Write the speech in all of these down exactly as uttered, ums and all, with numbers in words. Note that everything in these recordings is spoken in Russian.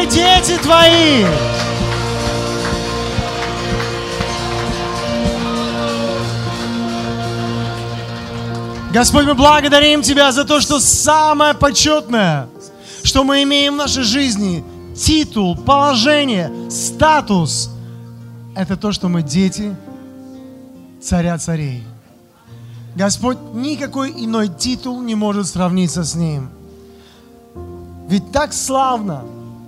дети Твои. Господь, мы благодарим Тебя за то, что самое почетное, что мы имеем в нашей жизни, титул, положение, статус, это то, что мы дети Царя Царей. Господь, никакой иной титул не может сравниться с Ним. Ведь так славно,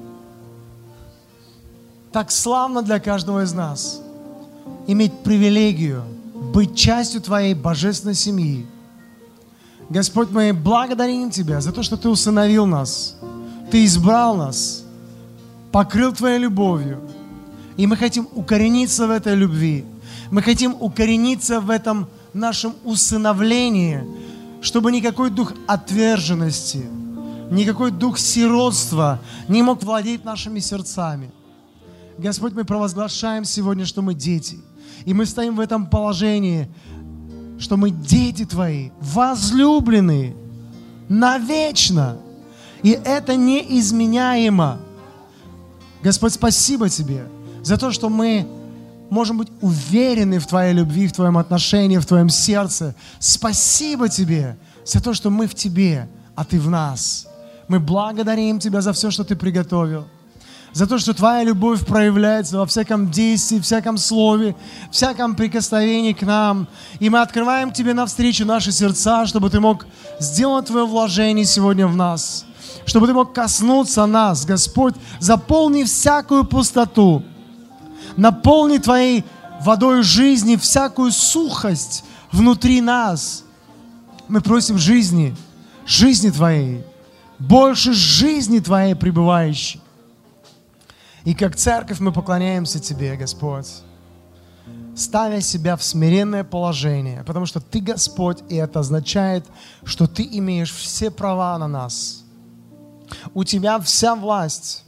так славно для каждого из нас иметь привилегию быть частью Твоей божественной семьи. Господь, мы благодарим Тебя за то, что Ты усыновил нас, Ты избрал нас, покрыл Твоей любовью. И мы хотим укорениться в этой любви. Мы хотим укорениться в этом нашем усыновлении, чтобы никакой дух отверженности, никакой дух сиротства не мог владеть нашими сердцами. Господь, мы провозглашаем сегодня, что мы дети. И мы стоим в этом положении, что мы дети Твои, возлюбленные, навечно. И это неизменяемо. Господь, спасибо Тебе за то, что мы можем быть уверены в Твоей любви, в Твоем отношении, в Твоем сердце. Спасибо Тебе за то, что мы в Тебе, а Ты в нас. Мы благодарим Тебя за все, что Ты приготовил. За то, что Твоя любовь проявляется во всяком действии, всяком слове, всяком прикосновении к нам. И мы открываем Тебе навстречу наши сердца, чтобы Ты мог сделать Твое вложение сегодня в нас. Чтобы Ты мог коснуться нас, Господь, заполни всякую пустоту. Наполни Твоей водой жизни всякую сухость внутри нас. Мы просим жизни, жизни Твоей, больше жизни Твоей пребывающей. И как церковь мы поклоняемся Тебе, Господь, ставя себя в смиренное положение, потому что Ты Господь, и это означает, что Ты имеешь все права на нас. У Тебя вся власть,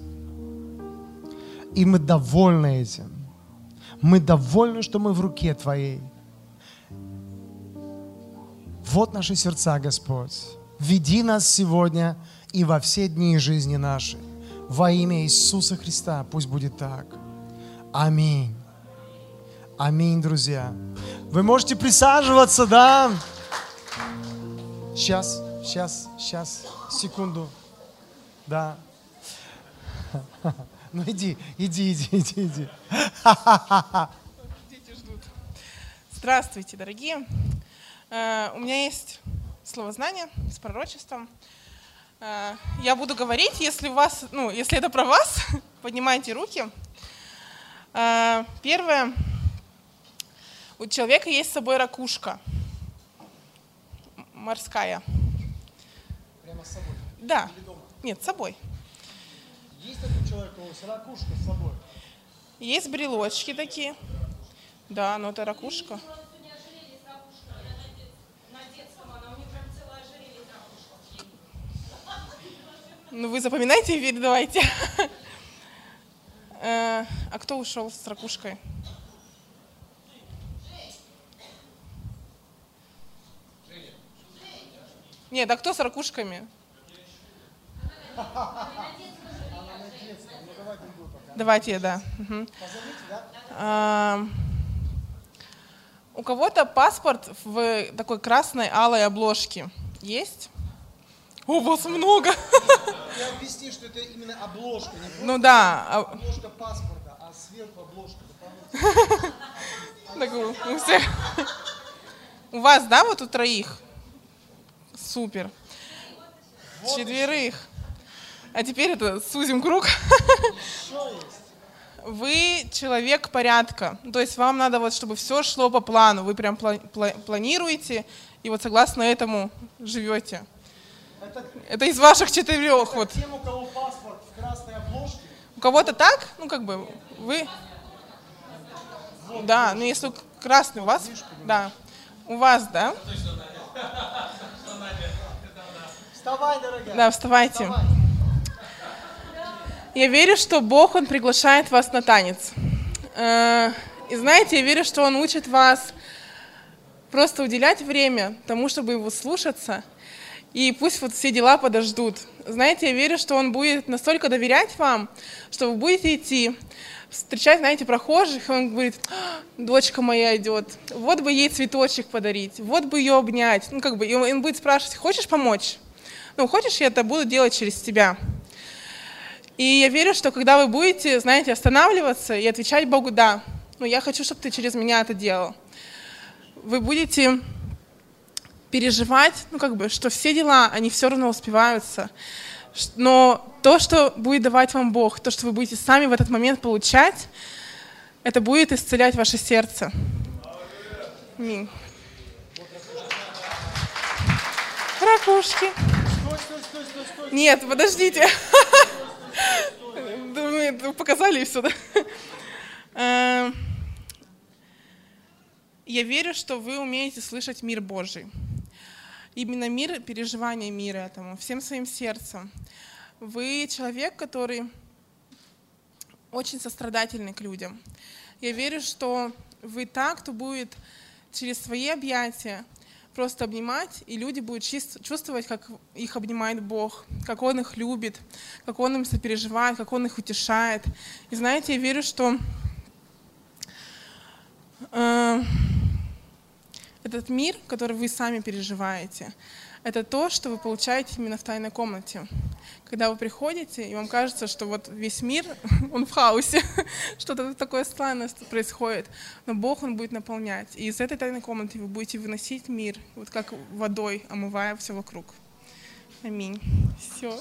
и мы довольны этим. Мы довольны, что мы в руке Твоей. Вот наши сердца, Господь. Веди нас сегодня и во все дни жизни нашей. Во имя Иисуса Христа пусть будет так. Аминь. Аминь, друзья. Вы можете присаживаться, да? Сейчас, сейчас, сейчас, секунду. Да. Ну иди, иди, иди, иди, иди. Дети ждут. Здравствуйте, дорогие. У меня есть словознание с пророчеством. Я буду говорить, если у вас, ну, если это про вас, поднимайте руки. Первое. У человека есть с собой ракушка. Морская. Прямо с собой? Да. Или дома? Нет, с собой. Есть такой человек, у него ракушка с собой? Есть брелочки такие. Да, но это ракушка. Ну, вы запоминайте и передавайте. А кто ушел с ракушкой? Нет, а кто с ракушками? Давайте я, да. Угу. А, у кого-то паспорт в такой красной алой обложке есть? У вас много. Я объясню, что это именно обложка. Не просто ну да. Обложка паспорта, а сверху обложка. Так, у, всех. У вас, да, вот у троих? Супер. Вот четверых. А теперь это сузим круг. Вы человек порядка. То есть вам надо, вот, чтобы все шло по плану. Вы прям планируете и вот согласно этому живете. Это, это из ваших четырех. Это вот. Тем, у кого паспорт в красной обложке. У кого-то так? Ну, как бы, вы... Вот, да, ну если красный у вас... Да. У вас, да? Вставай, дорогая. Да, вставайте. Вставай. Я верю, что Бог, Он приглашает вас на танец. И знаете, я верю, что Он учит вас просто уделять время тому, чтобы Его слушаться. И пусть вот все дела подождут. знаете, я верю, что Он будет настолько доверять вам, что вы будете идти, встречать, знаете, прохожих, и Он говорит: дочка моя идет, вот бы ей цветочек подарить, вот бы ее обнять. Ну, как бы, и Он будет спрашивать: хочешь помочь? Ну, хочешь, я это буду делать через тебя? И я верю, что когда вы будете, знаете, останавливаться и отвечать Богу: да, ну, я хочу, чтобы ты через меня это делал, вы будете переживать, ну, как бы, что все дела, они все равно успеваются. Но то, что будет давать вам Бог, то, что вы будете сами в этот момент получать, это будет исцелять ваше сердце. Аминь. Ракушки. Нет, подождите. Вы показали и все, да? Я верю, что вы умеете слышать мир Божий. Именно мир, переживание мира этому, всем своим сердцем. Вы человек, который очень сострадательный к людям. Я верю, что вы так, кто будет через свои объятия просто обнимать, и люди будут чувствовать, как их обнимает Бог, как Он их любит, как Он им сопереживает, как Он их утешает. И знаете, я верю, что э, этот мир, который вы сами переживаете, это то, что вы получаете именно в тайной комнате. Когда вы приходите, и вам кажется, что вот весь мир, он в хаосе, что-то такое странное происходит, но Бог, Он будет наполнять. И из этой тайной комнаты вы будете выносить мир, вот как водой, омывая все вокруг. Аминь. Все.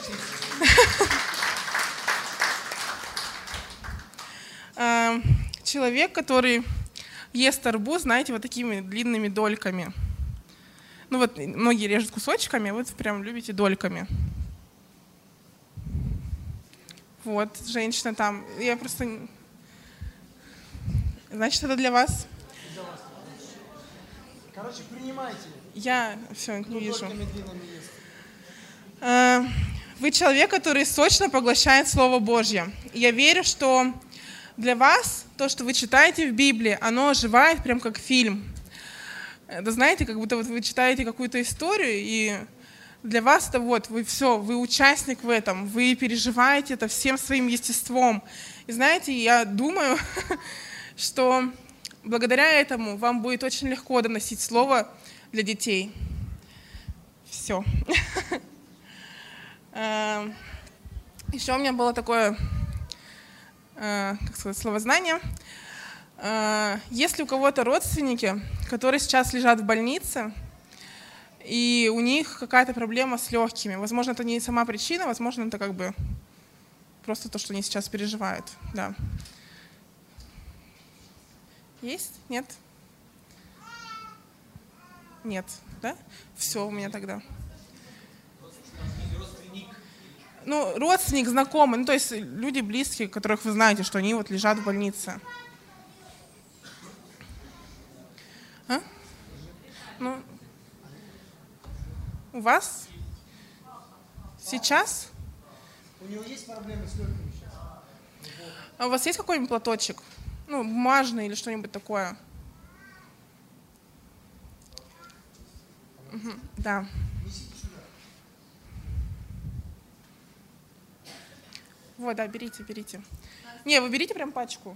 Человек, который ест арбуз, знаете, вот такими длинными дольками. Ну вот многие режут кусочками, а вы прям любите дольками. Вот, женщина там. Я просто... Значит, это для вас? Для вас. Короче, принимайте. Я все не вижу. А, вы человек, который сочно поглощает Слово Божье. Я верю, что для вас то, что вы читаете в Библии, оно оживает прям как фильм. Это, знаете, как будто вот вы читаете какую-то историю, и для вас это вот, вы все, вы участник в этом, вы переживаете это всем своим естеством. И знаете, я думаю, что благодаря этому вам будет очень легко доносить слово для детей. Все. Еще у меня было такое, как сказать, словознание. Если у кого-то родственники, которые сейчас лежат в больнице, и у них какая-то проблема с легкими, возможно, это не сама причина, возможно, это как бы просто то, что они сейчас переживают. Да. Есть? Нет? Нет, да? Все у меня тогда. Ну, родственник, знакомый, ну, то есть люди близкие, которых вы знаете, что они вот лежат в больнице. А? Ну, у вас сейчас? У него есть проблемы с легкими сейчас? А у вас есть какой-нибудь платочек? Ну, бумажный или что-нибудь такое? Угу, да. Вот, да, берите, берите. Не, вы берите прям пачку.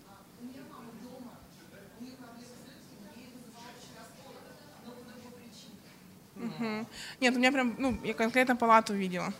Угу. Нет, у меня прям, ну, я конкретно палату видела.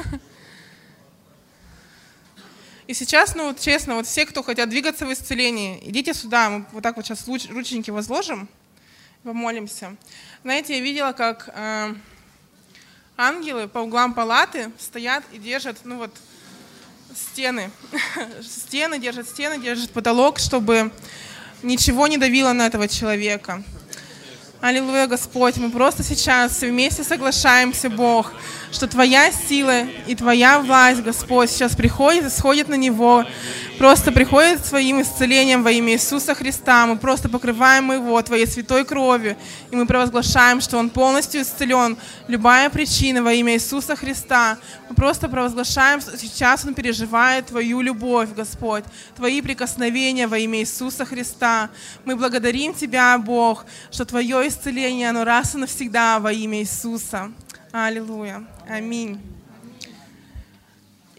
И сейчас, ну, вот честно, вот все, кто хотят двигаться в исцелении, идите сюда, мы вот так вот сейчас рученьки возложим, помолимся. Знаете, я видела, как э, ангелы по углам палаты стоят и держат, ну вот, стены. Стены, держат стены, держат потолок, чтобы ничего не давило на этого человека. Аллилуйя, Господь, мы просто сейчас все вместе соглашаемся, Бог, что Твоя сила и Твоя власть, Господь, сейчас приходит и сходит на Него, просто приходит своим исцелением во имя Иисуса Христа. Мы просто покрываем Его Твоей святой кровью, и мы провозглашаем, что Он полностью исцелен. Любая причина во имя Иисуса Христа. Мы просто провозглашаем, что сейчас Он переживает Твою любовь, Господь, Твои прикосновения во имя Иисуса Христа. Мы благодарим Тебя, Бог, что Твое исцеление, оно раз и навсегда во имя Иисуса. Аллилуйя. Аминь.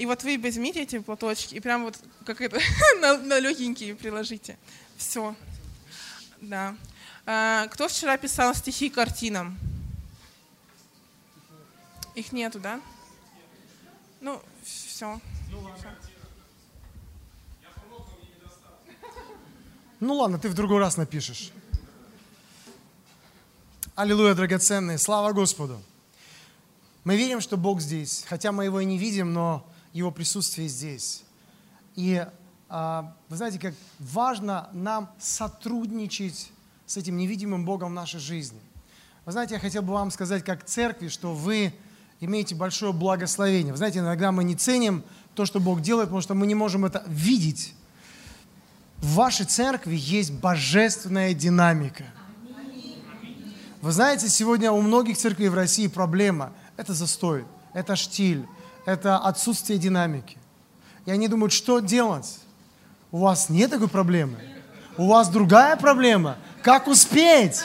И вот вы возьмите эти платочки и прям вот как это на, на легенькие приложите. Все. Да. А, кто вчера писал стихи к картинам? Их нету, да? Ну, все. Ну ладно, ты в другой раз напишешь. Аллилуйя, драгоценные, слава Господу. Мы верим, что Бог здесь, хотя мы Его и не видим, но Его присутствие здесь. И а, вы знаете, как важно нам сотрудничать с этим невидимым Богом в нашей жизни. Вы знаете, я хотел бы вам сказать, как церкви, что вы имеете большое благословение. Вы знаете, иногда мы не ценим то, что Бог делает, потому что мы не можем это видеть. В вашей церкви есть божественная динамика. Вы знаете, сегодня у многих церквей в России проблема – это застой, это штиль, это отсутствие динамики. И они думают, что делать? У вас нет такой проблемы. У вас другая проблема. Как успеть?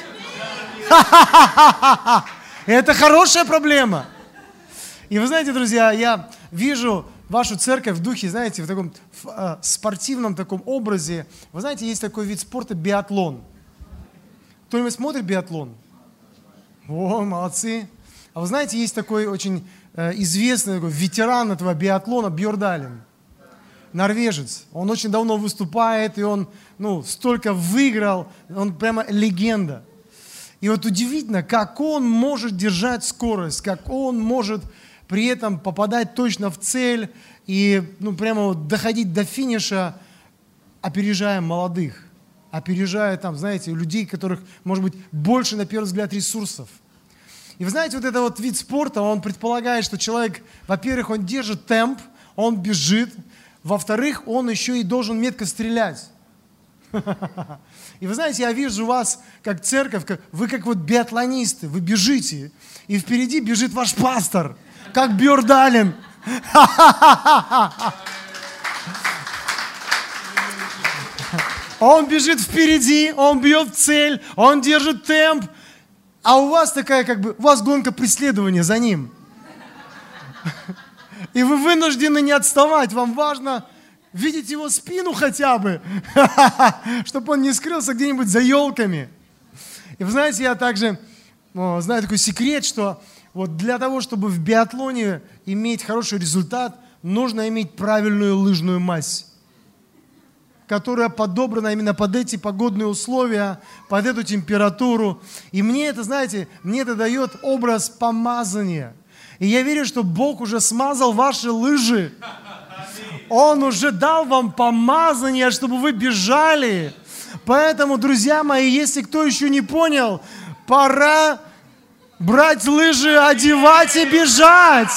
Это хорошая проблема. И вы знаете, друзья, я вижу вашу церковь в духе, знаете, в таком в, э, спортивном таком образе. Вы знаете, есть такой вид спорта биатлон. Кто-нибудь смотрит биатлон? О, молодцы. А вы знаете, есть такой очень э, известный такой ветеран этого биатлона Бьордален. Норвежец. Он очень давно выступает, и он ну, столько выиграл, он прямо легенда. И вот удивительно, как он может держать скорость, как он может при этом попадать точно в цель и ну, прямо вот доходить до финиша, опережая молодых, опережая там, знаете, людей, у которых, может быть, больше, на первый взгляд, ресурсов. И вы знаете, вот этот вот вид спорта, он предполагает, что человек, во-первых, он держит темп, он бежит, во-вторых, он еще и должен метко стрелять. И вы знаете, я вижу вас как церковь, как, вы как вот биатлонисты, вы бежите, и впереди бежит ваш пастор, как Бьордален. Он бежит впереди, он бьет в цель, он держит темп, а у вас такая как бы, у вас гонка преследования за ним. И вы вынуждены не отставать, вам важно видеть его спину хотя бы, чтобы он не скрылся где-нибудь за елками. И вы знаете, я также ну, знаю такой секрет, что вот для того, чтобы в биатлоне иметь хороший результат, нужно иметь правильную лыжную мазь, которая подобрана именно под эти погодные условия, под эту температуру. И мне это, знаете, мне это дает образ помазания. И я верю, что Бог уже смазал ваши лыжи. Он уже дал вам помазание, чтобы вы бежали. Поэтому, друзья мои, если кто еще не понял, пора брать лыжи, одевать и бежать.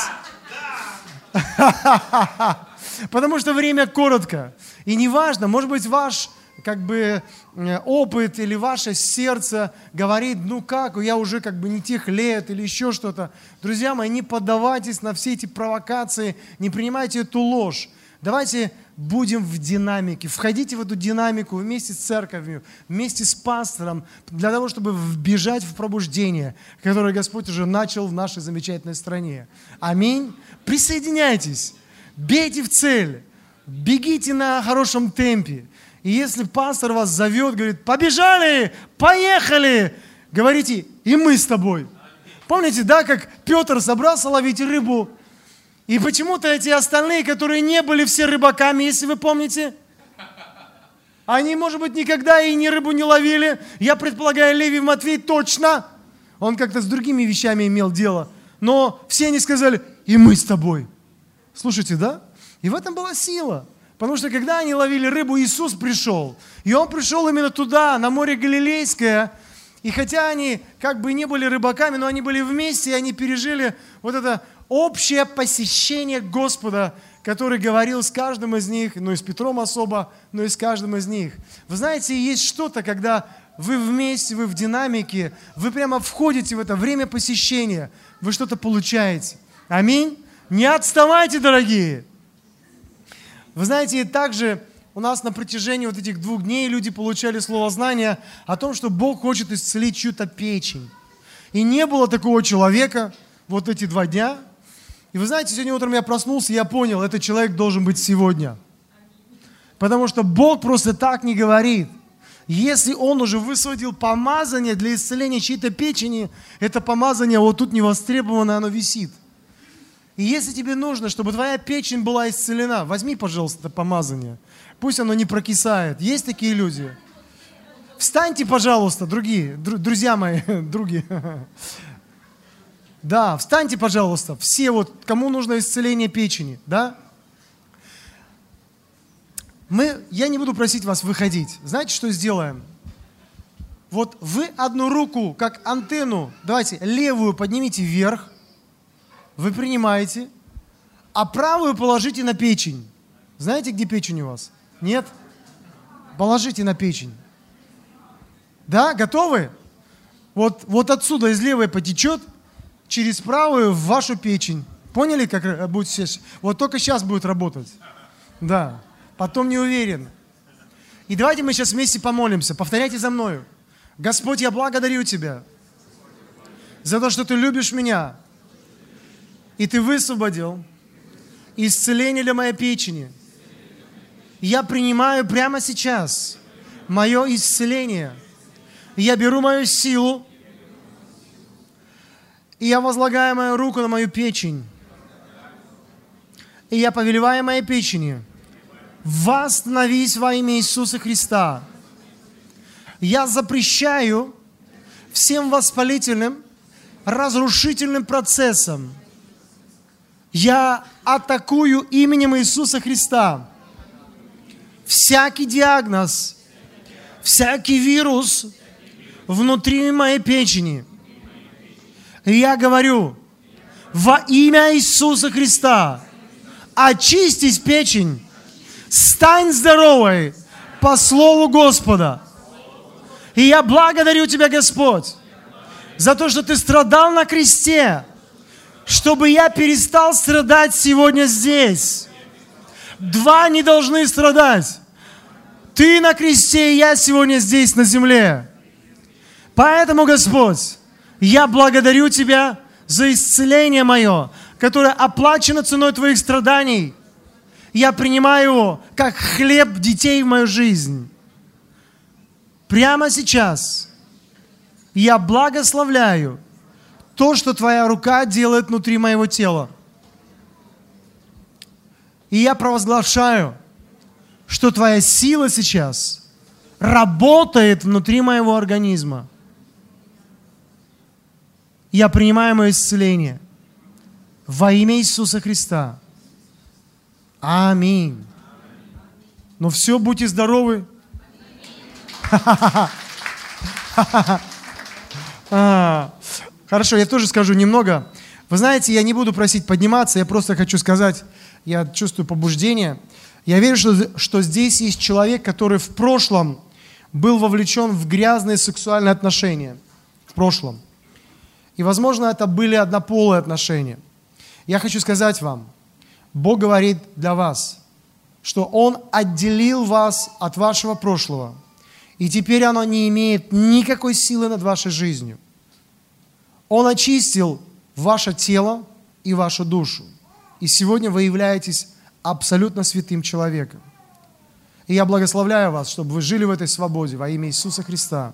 Потому что время коротко. И неважно, может быть, ваш как бы опыт или ваше сердце говорит, ну как, я уже как бы не тех лет или еще что-то. Друзья мои, не поддавайтесь на все эти провокации, не принимайте эту ложь. Давайте будем в динамике, входите в эту динамику вместе с церковью, вместе с пастором, для того, чтобы вбежать в пробуждение, которое Господь уже начал в нашей замечательной стране. Аминь. Присоединяйтесь, бейте в цель, бегите на хорошем темпе. И если пастор вас зовет, говорит, побежали, поехали, говорите, и мы с тобой. Помните, да, как Петр собрался ловить рыбу, и почему-то эти остальные, которые не были все рыбаками, если вы помните, они, может быть, никогда и ни рыбу не ловили. Я предполагаю, Левий Матвей точно. Он как-то с другими вещами имел дело. Но все они сказали, и мы с тобой. Слушайте, да? И в этом была сила. Потому что когда они ловили рыбу, Иисус пришел. И Он пришел именно туда, на море Галилейское. И хотя они как бы не были рыбаками, но они были вместе, и они пережили вот это общее посещение Господа, который говорил с каждым из них, ну и с Петром особо, но и с каждым из них. Вы знаете, есть что-то, когда вы вместе, вы в динамике, вы прямо входите в это время посещения, вы что-то получаете. Аминь. Не отставайте, дорогие. Вы знаете, также у нас на протяжении вот этих двух дней люди получали слово знания о том, что Бог хочет исцелить чью-то печень. И не было такого человека вот эти два дня, И вы знаете, сегодня утром я проснулся, и я понял, этот человек должен быть сегодня. Потому что Бог просто так не говорит. Если Он уже высвободил помазание для исцеления чьей-то печени, это помазание вот тут не востребовано, оно висит. И если тебе нужно, чтобы твоя печень была исцелена, возьми, пожалуйста, это помазание. Пусть оно не прокисает. Есть такие люди? Встаньте, пожалуйста, другие, друзья мои, други. Да, встаньте, пожалуйста, все вот, кому нужно исцеление печени, да? Мы, я не буду просить вас выходить. Знаете, что сделаем? Вот вы одну руку, как антенну, давайте, левую поднимите вверх, вы принимаете, а правую положите на печень. Знаете, где печень у вас? Нет? Положите на печень. Да, готовы? Вот, вот отсюда из левой потечет через правую в вашу печень. Поняли, как будет сейчас? Вот только сейчас будет работать. Да. Потом не уверен. И давайте мы сейчас вместе помолимся. Повторяйте за мною. Господь, я благодарю Тебя за то, что Ты любишь меня. И Ты высвободил исцеление для моей печени. Я принимаю прямо сейчас мое исцеление. Я беру мою силу, и я возлагаю мою руку на мою печень. И я повелеваю моей печени: восстановись во имя Иисуса Христа. Я запрещаю всем воспалительным, разрушительным процессам. Я атакую именем Иисуса Христа всякий диагноз, всякий вирус внутри моей печени. И я говорю: во имя Иисуса Христа очистись, печень, стань здоровой по слову Господа. И я благодарю Тебя, Господь, за то, что Ты страдал на кресте, чтобы я перестал страдать сегодня здесь. Два не должны страдать. Ты на кресте, и я сегодня здесь, на земле. Поэтому, Господь, я благодарю Тебя за исцеление мое, которое оплачено ценой Твоих страданий. Я принимаю его как хлеб детей в мою жизнь. Прямо сейчас я благословляю то, что Твоя рука делает внутри моего тела. И я провозглашаю, что Твоя сила сейчас работает внутри моего организма. Я принимаю мое исцеление во имя Иисуса Христа. Аминь. Ну все, будьте здоровы. Хорошо, я тоже скажу немного. Вы знаете, я не буду просить подниматься, я просто хочу сказать, я чувствую побуждение. Я верю, что, что здесь есть человек, который в прошлом был вовлечен в грязные сексуальные отношения. В прошлом. И, возможно, это были однополые отношения. Я хочу сказать вам, Бог говорит для вас, что Он отделил вас от вашего прошлого. И теперь оно не имеет никакой силы над вашей жизнью. Он очистил ваше тело и вашу душу. И сегодня вы являетесь абсолютно святым человеком. И я благословляю вас, чтобы вы жили в этой свободе во имя Иисуса Христа.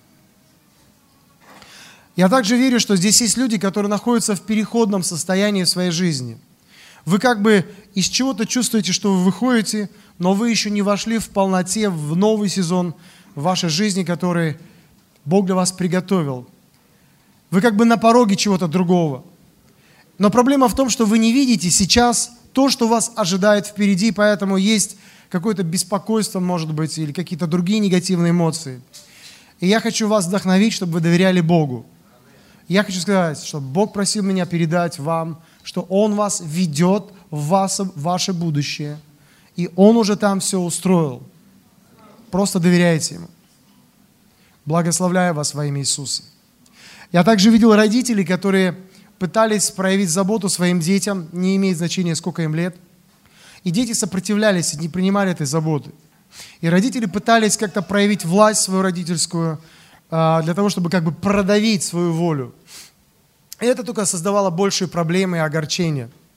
Я также верю, что здесь есть люди, которые находятся в переходном состоянии в своей жизни. Вы как бы из чего-то чувствуете, что вы выходите, но вы еще не вошли в полноте в новый сезон в вашей жизни, который Бог для вас приготовил. Вы как бы на пороге чего-то другого. Но проблема в том, что вы не видите сейчас то, что вас ожидает впереди, поэтому есть какое-то беспокойство, может быть, или какие-то другие негативные эмоции. И я хочу вас вдохновить, чтобы вы доверяли Богу. Я хочу сказать, что Бог просил меня передать вам, что Он вас ведет в, вас, в ваше будущее. И Он уже там все устроил. Просто доверяйте Ему. Благословляю вас во имя Иисуса. Я также видел родителей, которые пытались проявить заботу своим детям, не имеет значения, сколько им лет. И дети сопротивлялись и не принимали этой заботы. И родители пытались как-то проявить власть свою родительскую, для того, чтобы как бы продавить свою волю. И это только создавало большие проблемы и огорчения.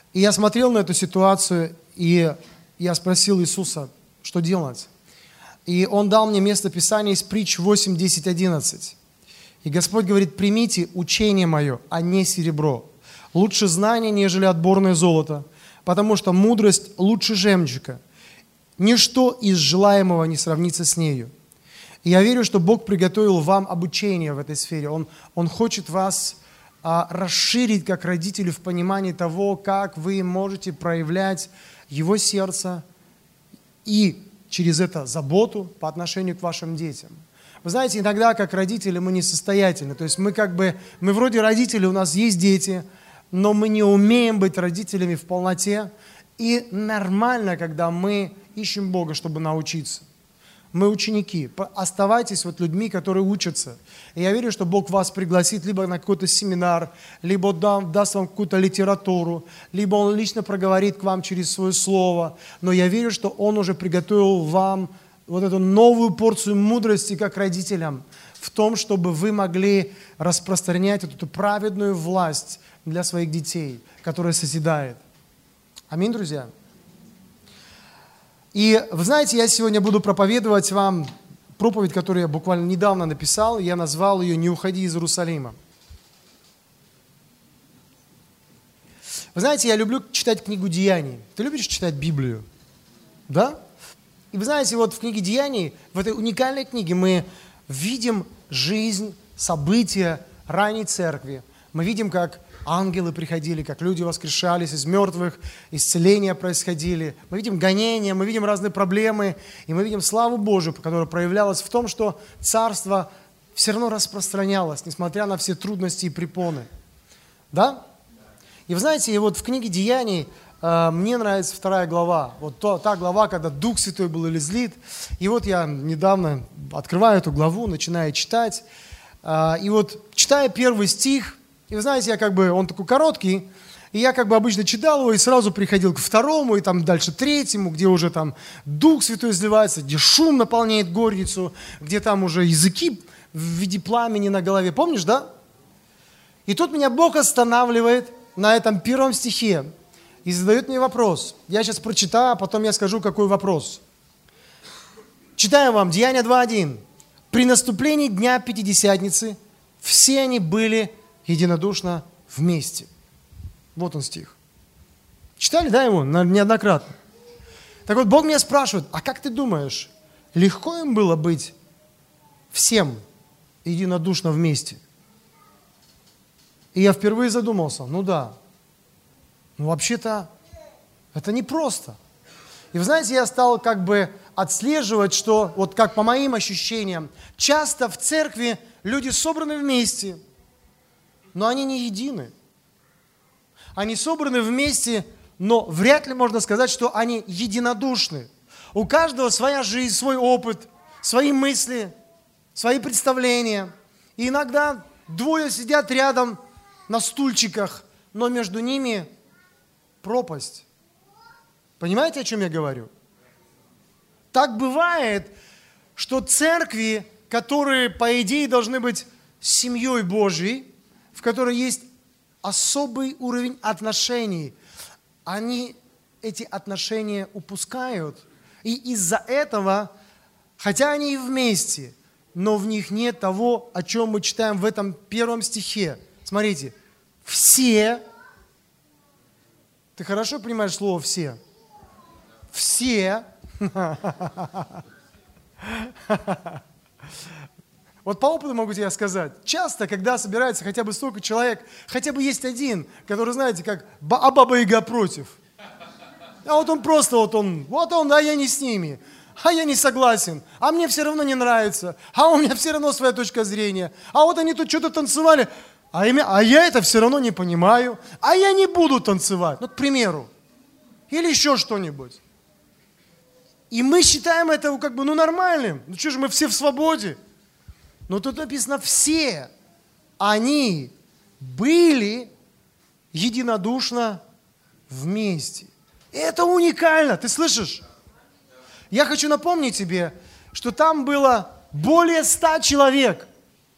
И я смотрел на эту ситуацию, и я спросил Иисуса, что делать. И Он дал мне место Писания из притч восемь, десять, одиннадцать. И Господь говорит: примите учение мое, а не серебро. Лучше знание, нежели отборное золото, потому что мудрость лучше жемчуга. Ничто из желаемого не сравнится с нею. И я верю, что Бог приготовил вам обучение в этой сфере. Он, Он хочет вас а, расширить как родители в понимании того, как вы можете проявлять Его сердце и через это заботу по отношению к вашим детям. Вы знаете, иногда как родители мы несостоятельны. То есть мы как бы, мы вроде родители, у нас есть дети, но мы не умеем быть родителями в полноте. И нормально, когда мы ищем Бога, чтобы научиться. Мы ученики. Оставайтесь вот людьми, которые учатся. И я верю, что Бог вас пригласит либо на какой-то семинар, либо даст вам какую-то литературу, либо Он лично проговорит к вам через свое слово. Но я верю, что Он уже приготовил вам вот эту новую порцию мудрости как родителям в том, чтобы вы могли распространять эту праведную власть для своих детей, которая созидает. Аминь, друзья. И вы знаете, я сегодня буду проповедовать вам проповедь, которую я буквально недавно написал. Я назвал ее «Не уходи из Иерусалима». Вы знаете, я люблю читать книгу Деяний. Ты любишь читать Библию? Да? И вы знаете, вот в книге Деяний, в этой уникальной книге мы видим жизнь, события ранней церкви. Мы видим, как ангелы приходили, как люди воскрешались из мертвых, исцеления происходили. Мы видим гонения, мы видим разные проблемы, и мы видим славу Божию, которая проявлялась в том, что царство все равно распространялось, несмотря на все трудности и препоны. Да? И вы знаете, и вот в книге Деяний э, мне нравится вторая глава. Вот то, та глава, когда Дух Святой был излит. И вот я недавно открываю эту главу, начинаю читать. Э, и вот читая первый стих, и вы знаете, я как бы, он такой короткий, и я как бы обычно читал его и сразу приходил к второму, и там дальше третьему, где уже там Дух Святой изливается, где шум наполняет горницу, где там уже языки в виде пламени на голове. Помнишь, да? И тут меня Бог останавливает на этом первом стихе и задает мне вопрос. Я сейчас прочитаю, а потом я скажу, какой вопрос. Читаю вам, Деяния два один. «При наступлении дня Пятидесятницы все они были единодушно вместе». Вот он стих. Читали, да, его неоднократно? Так вот, Бог меня спрашивает, а как ты думаешь, легко им было быть всем единодушно вместе? И я впервые задумался, ну да, ну вообще-то это непросто. И вы знаете, я стал как бы отслеживать, что, вот как по моим ощущениям, часто в церкви люди собраны вместе, но они не едины. Они собраны вместе, но вряд ли можно сказать, что они единодушны. У каждого своя жизнь, свой опыт, свои мысли, свои представления. И иногда двое сидят рядом на стульчиках, но между ними пропасть. Понимаете, о чем я говорю? Так бывает, что церкви, которые, по идее, должны быть семьей Божьей, в которой есть особый уровень отношений, они эти отношения упускают. И из-за этого, хотя они и вместе, но в них нет того, о чем мы читаем в этом первом стихе. Смотрите, все, ты хорошо понимаешь слово «все»? Все, вот по опыту могу тебе сказать, часто, когда собирается хотя бы столько человек, хотя бы есть один, который, знаете, как а Баба-Яга против. А вот он просто, вот он, вот он, а я не с ними, а я не согласен, а мне все равно не нравится, а у меня все равно своя точка зрения, а вот они тут что-то танцевали, а я, а я это все равно не понимаю, а я не буду танцевать, ну, к примеру, или еще что-нибудь. И мы считаем это как бы, ну, нормальным, ну, что же, мы все в свободе. Но тут написано, все они были единодушно вместе. И это уникально, ты слышишь? Я хочу напомнить тебе, что там было более ста человек.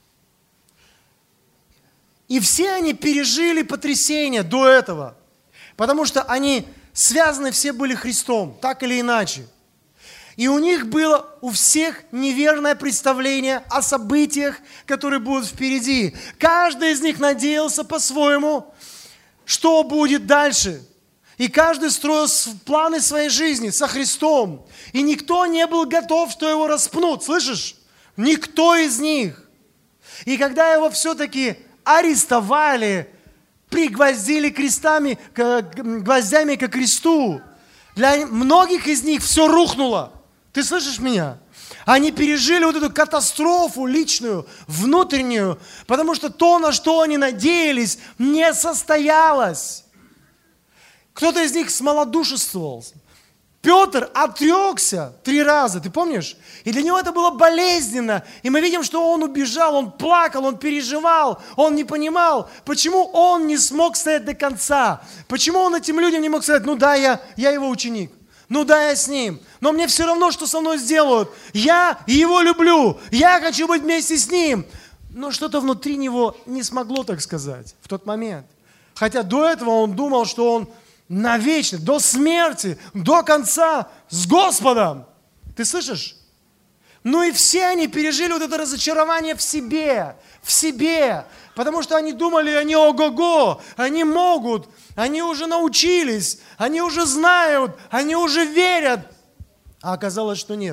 И все они пережили потрясение до этого. Потому что они связаны все были Христом, так или иначе. И у них было у всех неверное представление о событиях, которые будут впереди. Каждый из них надеялся по-своему, что будет дальше. И каждый строил планы своей жизни со Христом. И никто не был готов, что его распнут. Слышишь? Никто из них. И когда его все-таки арестовали, пригвоздили крестами, гвоздями ко кресту, для многих из них все рухнуло. Ты слышишь меня? Они пережили вот эту катастрофу личную, внутреннюю, потому что то, на что они надеялись, не состоялось. Кто-то из них смолодушествовал. Петр отрекся три раза, ты помнишь? И для него это было болезненно. И мы видим, что он убежал, он плакал, он переживал, он не понимал, почему он не смог стоять до конца. Почему он этим людям не мог сказать, ну да, я, я его ученик, ну да, я с ним, но мне все равно, что со мной сделают. Я его люблю, я хочу быть вместе с ним. Но что-то внутри него не смогло так сказать в тот момент. Хотя до этого он думал, что он навечно, до смерти, до конца с Господом. Ты слышишь? Ну и все они пережили вот это разочарование в себе, в себе, потому что они думали, они ого-го, они могут, они уже научились, они уже знают, они уже верят, а оказалось, что нет.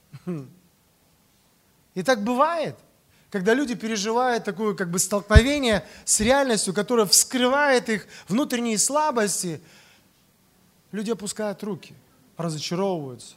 И так бывает, когда люди переживают такое как бы столкновение с реальностью, которая вскрывает их внутренние слабости. Люди опускают руки, разочаровываются.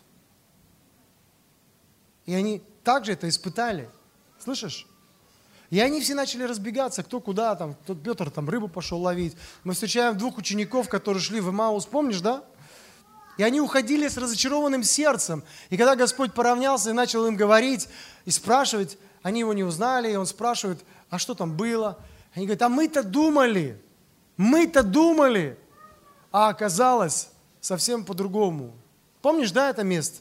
И они также это испытали. Слышишь? И они все начали разбегаться, кто куда, там, тот Петр там рыбу пошел ловить. Мы встречаем двух учеников, которые шли в Эмаус, помнишь, да? И они уходили с разочарованным сердцем. И когда Господь поравнялся и начал им говорить и спрашивать, они его не узнали, и он спрашивает, а что там было? Они говорят, а мы-то думали, мы-то думали, а оказалось совсем по-другому. Помнишь, да, это место?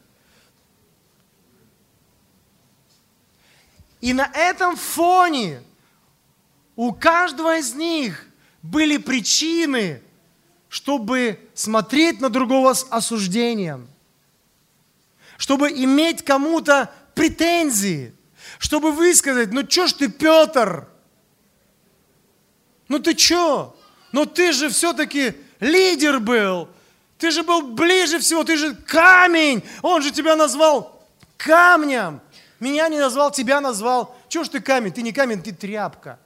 И на этом фоне у каждого из них были причины, чтобы смотреть на другого с осуждением, чтобы иметь кому-то претензии, чтобы высказать, ну чё ж ты, Петр? Ну ты чё? Ну ты же все-таки лидер был, ты же был ближе всего, ты же камень, он же тебя назвал камнем. Меня не назвал, тебя назвал. Чего ж ты камень? Ты не камень, ты тряпка.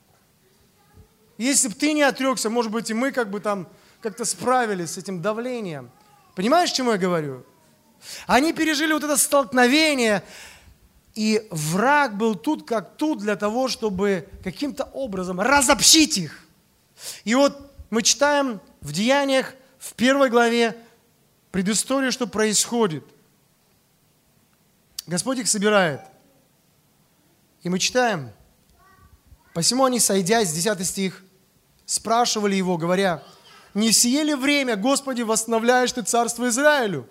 Если бы ты не отрекся, может быть, и мы как бы там как-то справились с этим давлением. Понимаешь, чему я говорю? Они пережили вот это столкновение, и враг был тут как тут для того, чтобы каким-то образом разобщить их. И вот мы читаем в Деяниях, в первой главе, предысторию, что происходит. Господь их собирает. И мы читаем, посему они, сойдясь, десятый стих, спрашивали его, говоря, не сие ли время, Господи, восстановляешь ты царство Израилю?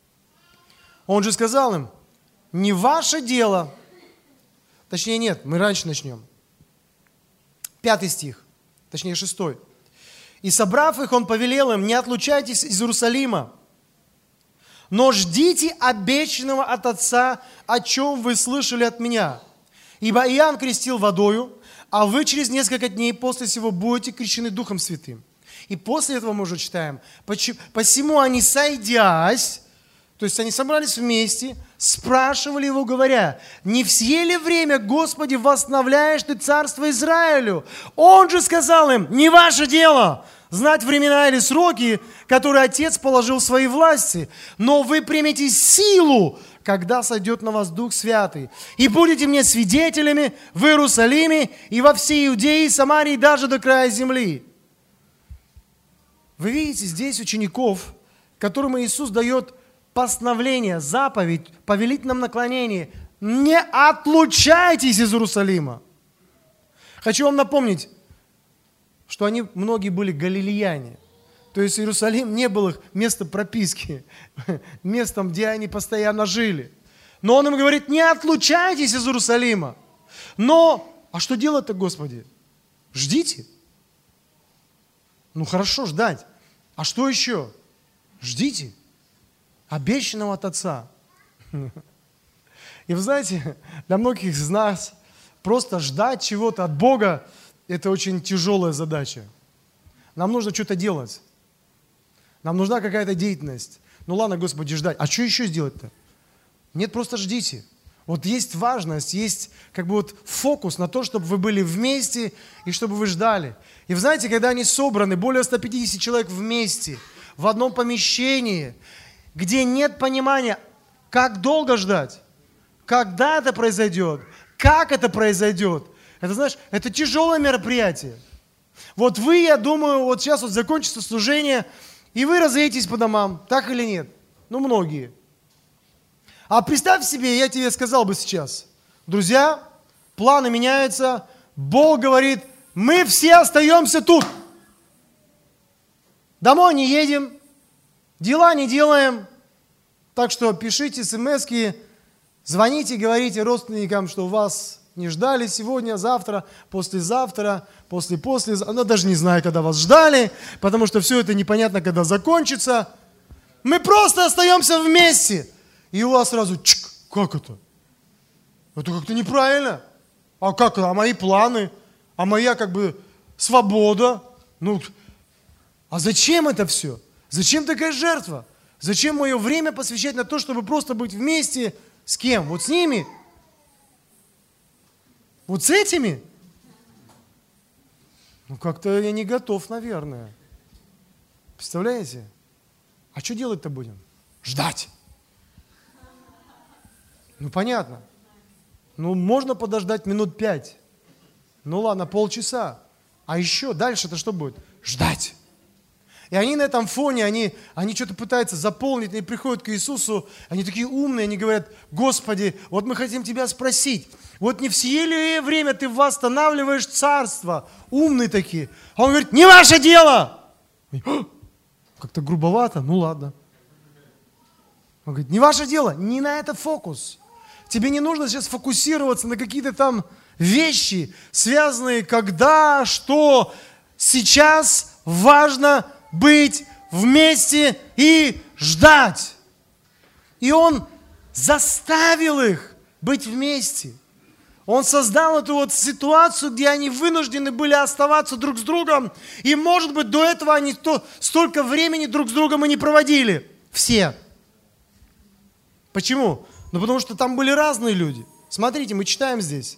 Он же сказал им, не ваше дело, точнее нет, мы раньше начнем. Пятый стих, точнее шестой. И собрав их, он повелел им, не отлучайтесь из Иерусалима, но ждите обещанного от Отца, о чем вы слышали от меня. Ибо Иоанн крестил водою, а вы через несколько дней после сего будете крещены Духом Святым. И после этого мы уже читаем, посему они, сойдясь, то есть они собрались вместе, спрашивали его, говоря, не в сие ли время, Господи, восстановляешь ты царство Израилю? Он же сказал им, не ваше дело знать времена или сроки, которые Отец положил в своей власти, но вы примете силу, когда сойдет на вас Дух Святый, и будете мне свидетелями в Иерусалиме и во всей Иудее, Самарии, даже до края земли. Вы видите здесь учеников, которым Иисус дает постановление, заповедь, повелительном наклонении. Не отлучайтесь из Иерусалима. Хочу вам напомнить, что они, многие были галилеяне. То есть Иерусалим не был их местом прописки, местом, где они постоянно жили. Но он им говорит, не отлучайтесь из Иерусалима. Но, а что делать-то, Господи? Ждите. Ну хорошо ждать. А что еще? Ждите обещанного от Отца. И вы знаете, для многих из нас просто ждать чего-то от Бога – это очень тяжелая задача. Нам нужно что-то делать. Нам нужна какая-то деятельность. Ну ладно, Господи, ждать. А что еще сделать-то? Нет, просто ждите. Вот есть важность, есть как бы вот фокус на то, чтобы вы были вместе и чтобы вы ждали. И вы знаете, когда они собраны, более ста пятидесяти человек вместе, в одном помещении, где нет понимания, как долго ждать, когда это произойдет, как это произойдет. Это, знаешь, это тяжелое мероприятие. Вот вы, я думаю, вот сейчас вот закончится служение, и вы разъедетесь по домам, так или нет? Ну, многие. А представь себе, я тебе сказал бы сейчас, друзья, планы меняются, Бог говорит, мы все остаемся тут. Домой не едем, дела не делаем, так что пишите смски, звоните, говорите родственникам, что вас не ждали сегодня, завтра, послезавтра, после-послезавтра. Ну, даже не знаю, когда вас ждали, потому что все это непонятно, когда закончится. Мы просто остаемся вместе. И у вас сразу, чик, как это? Это как-то неправильно. А как, а мои планы? А моя как бы свобода? Ну, а зачем это все? Зачем такая жертва? Зачем мое время посвящать на то, чтобы просто быть вместе с кем? Вот с ними? Вот с этими? Ну, как-то я не готов, наверное. Представляете? А что делать-то будем? Ждать. Ну, понятно. Ну, можно подождать минут пять. Ну, ладно, полчаса. А еще дальше-то что будет? Ждать. И они на этом фоне, они, они что-то пытаются заполнить, они приходят к Иисусу, они такие умные, они говорят, Господи, вот мы хотим Тебя спросить, вот не в сие ли время Ты восстанавливаешь царство? Умные такие. А он говорит, не ваше дело! Как-то грубовато, ну ладно. Он говорит, не ваше дело, не на это фокус. Тебе не нужно сейчас фокусироваться на какие-то там вещи, связанные когда, что. Сейчас важно быть вместе и ждать. И он заставил их быть вместе. Он создал эту вот ситуацию, где они вынуждены были оставаться друг с другом. И, может быть, до этого они то, столько времени друг с другом и не проводили. Все. Почему? Ну, потому что там были разные люди. Смотрите, мы читаем здесь.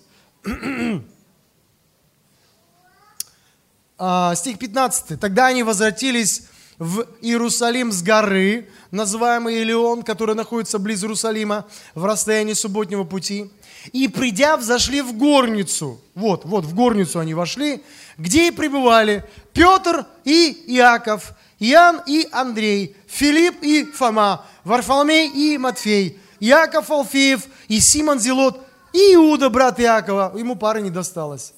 Стих пятнадцатый. «Тогда они возвратились в Иерусалим с горы, называемый Илион, которая находится близ Иерусалима, в расстоянии субботнего пути. И, придя, взошли в горницу». Вот, вот, в горницу они вошли, где и пребывали Петр и Иаков, Иоанн и Андрей, Филипп и Фома, Варфоломей и Матфей, Иаков Алфеев и Симон Зелот, и Иуда, брат Иакова. Ему пары не досталось.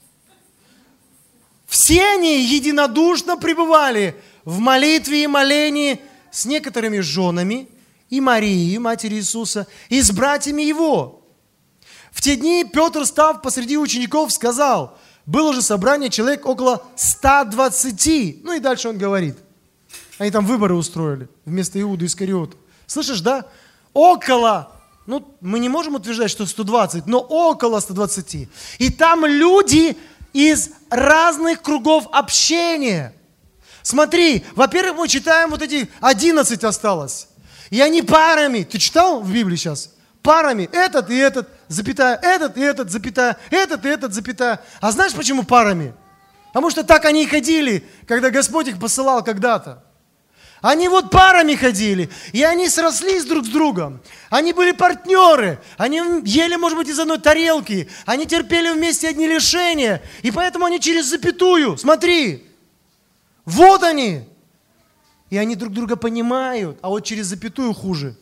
Все они единодушно пребывали в молитве и молении с некоторыми женами и Марией, матерью Иисуса, и с братьями Его. В те дни Петр, став посреди учеников, сказал, было же собрание человек около ста двадцати. Ну и дальше он говорит. Они там выборы устроили вместо Иуды Искариота. Слышишь, да? Около, ну мы не можем утверждать, что сто двадцать, но около ста двадцати. И там люди из разных кругов общения. Смотри, во-первых, мы читаем вот эти одиннадцать осталось. И они парами. Ты читал в Библии сейчас? Парами. Этот и этот, запятая, этот и этот, запятая, этот и этот, запятая. А знаешь, почему парами? Потому что так они и ходили, когда Господь их посылал когда-то. Они вот парами ходили, и они срослись друг с другом. Они были партнеры, они ели, может быть, из одной тарелки, они терпели вместе одни лишения, и поэтому они через запятую, смотри, вот они. И они друг друга понимают, а вот через запятую хуже.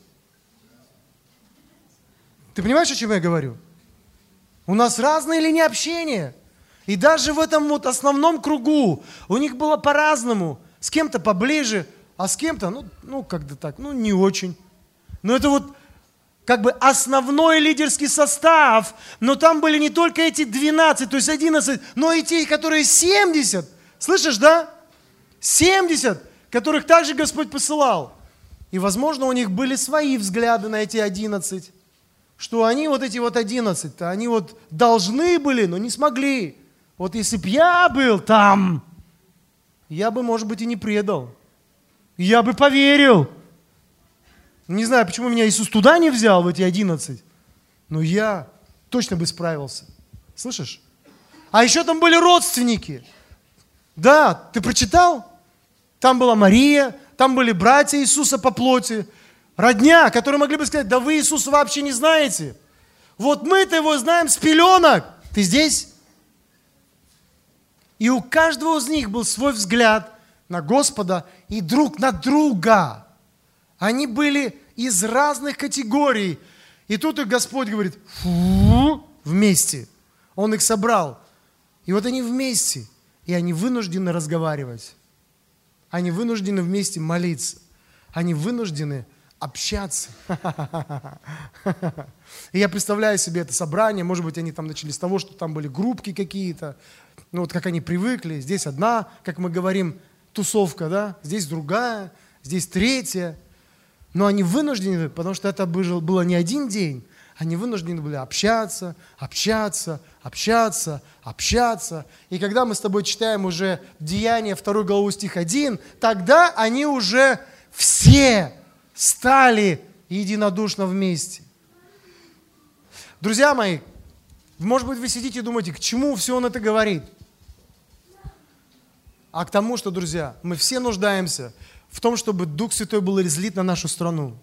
Ты понимаешь, о чем я говорю? У нас разные линии общения. И даже в этом вот основном кругу у них было по-разному. С кем-то поближе, а с кем-то, ну, ну как-то так, ну, не очень. Но это вот как бы основной лидерский состав. Но там были не только эти двенадцать, то есть одиннадцать, но и те, которые семьдесят. Слышишь, да? семьдесят, которых также Господь посылал. И, возможно, у них были свои взгляды на эти одиннадцать, что они вот эти вот одиннадцать, они вот должны были, но не смогли. Вот если б я был там, я бы, может быть, и не предал. Я бы поверил. Не знаю, почему меня Иисус туда не взял, в эти одиннадцать, но я точно бы справился. Слышишь? А еще там были родственники. Да, ты прочитал? Там была Мария, там были братья Иисуса по плоти, родня, которые могли бы сказать: да вы Иисуса вообще не знаете. Вот мы-то его знаем с пеленок. Ты здесь? И у каждого из них был свой взгляд на Господа и друг на друга. Они были из разных категорий. И тут и Господь говорит: фу, вместе. Он их собрал. И вот они вместе. И они вынуждены разговаривать. Они вынуждены вместе молиться. Они вынуждены общаться. И я представляю себе это собрание. Может быть, они там начали с того, что там были группки какие-то. Ну вот как они привыкли. Здесь одна, как мы говорим, тусовка, да? Здесь другая, здесь третья. Но они вынуждены, потому что это было не один день. Они вынуждены были общаться, общаться, общаться, общаться. И когда мы с тобой читаем уже Деяния вторую главу стих один, тогда они уже все стали единодушно вместе. Друзья мои, может быть, вы сидите и думаете, к чему все он это говорит? А к тому, что, друзья, мы все нуждаемся в том, чтобы Дух Святой был излит на нашу страну.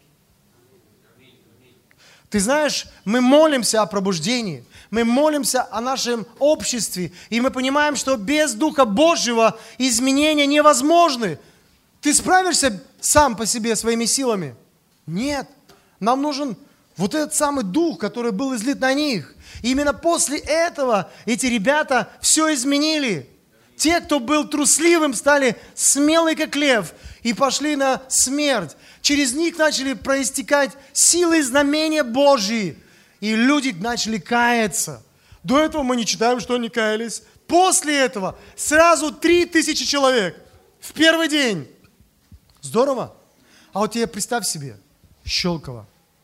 Ты знаешь, мы молимся о пробуждении, мы молимся о нашем обществе, и мы понимаем, что без Духа Божьего изменения невозможны. Ты справишься сам по себе своими силами? Нет. Нам нужен вот этот самый Дух, который был излит на них. И именно после этого эти ребята все изменили. Те, кто был трусливым, стали смелые, как лев, и пошли на смерть. Через них начали проистекать силы и знамения Божьи. И люди начали каяться. До этого мы не читаем, что они каялись. После этого сразу три тысячи человек в первый день. Здорово. А вот тебе представь себе, Щелково.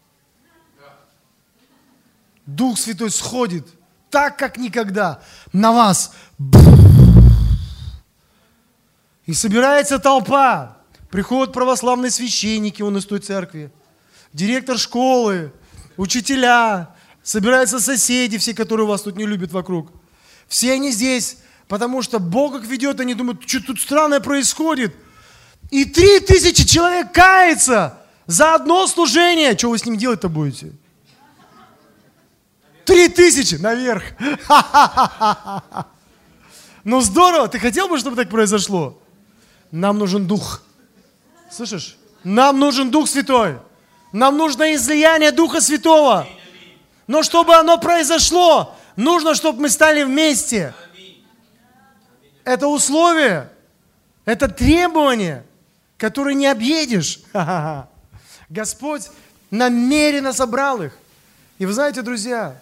Дух Святой сходит так, как никогда, на вас. И собирается толпа. Приходят православные священники вон из той церкви, директор школы, учителя, собираются соседи, все, которые вас тут не любят вокруг. Все они здесь, потому что Бог их ведет, они думают, что тут странное происходит. И три тысячи человек кается за одно служение. Что вы с ним делать-то будете? Три тысячи наверх. Ну здорово, ты хотел бы, чтобы так произошло? Нам нужен Дух. Слышишь? Нам нужен Дух Святой. Нам нужно излияние Духа Святого. Но чтобы оно произошло, нужно, чтобы мы стали вместе. Это условие, это требование, которое не объедешь. Господь намеренно собрал их. И вы знаете, друзья,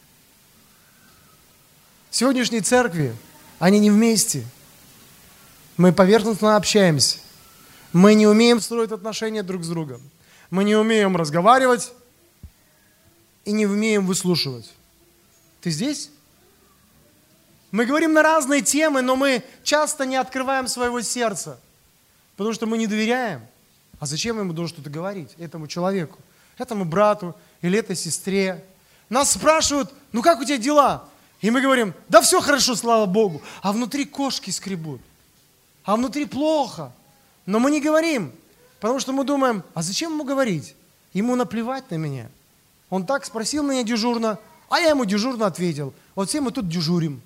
в сегодняшней церкви они не вместе. Мы поверхностно общаемся. Мы не умеем строить отношения друг с другом. Мы не умеем разговаривать и не умеем выслушивать. Ты здесь? Мы говорим на разные темы, но мы часто не открываем своего сердца, потому что мы не доверяем. А зачем ему должен что-то говорить, этому человеку, этому брату или этой сестре? Нас спрашивают, ну как у тебя дела? И мы говорим, да все хорошо, слава Богу. А внутри кошки скребут. А внутри плохо. Но мы не говорим, потому что мы думаем, а зачем ему говорить? Ему наплевать на меня. Он так спросил меня дежурно, а я ему дежурно ответил. Вот все мы тут дежурим.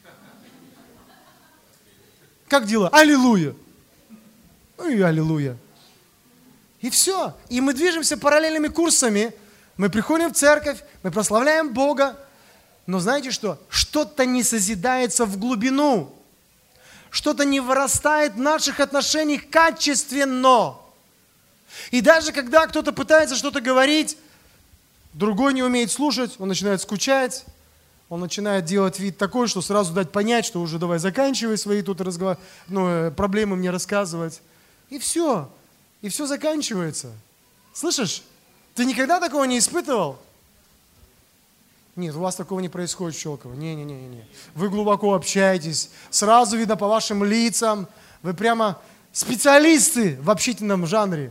Как дела? Аллилуйя. Ну и аллилуйя. И все. И мы движемся параллельными курсами. Мы приходим в церковь, мы прославляем Бога. Но знаете что? Что-то не созидается в глубину. Что-то не вырастает в наших отношениях качественно. И даже когда кто-то пытается что-то говорить, другой не умеет слушать, он начинает скучать, он начинает делать вид такой, что сразу дать понять, что уже давай заканчивай свои тут разговор... ну, проблемы мне рассказывать. И все. И все заканчивается. Слышишь? Ты никогда такого не испытывал? Нет, у вас такого не происходит, Щелково. Не-не-не-не. Вы глубоко общаетесь. Сразу видно по вашим лицам. Вы прямо специалисты в общительном жанре.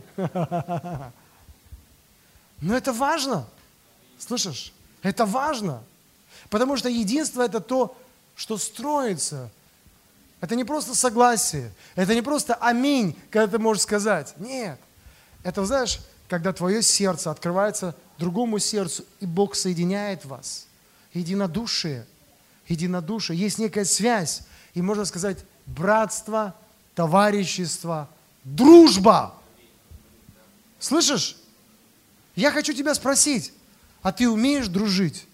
Но это важно. Слышишь? Это важно. Потому что единство – это то, что строится. Это не просто согласие. Это не просто аминь, когда ты можешь сказать. Нет. Это, знаешь, когда твое сердце открывается другому сердцу, и Бог соединяет вас. Единодушие. Единодушие. Есть некая связь. И можно сказать, братство, товарищество, дружба. Слышишь? Я хочу тебя спросить, а ты умеешь дружить?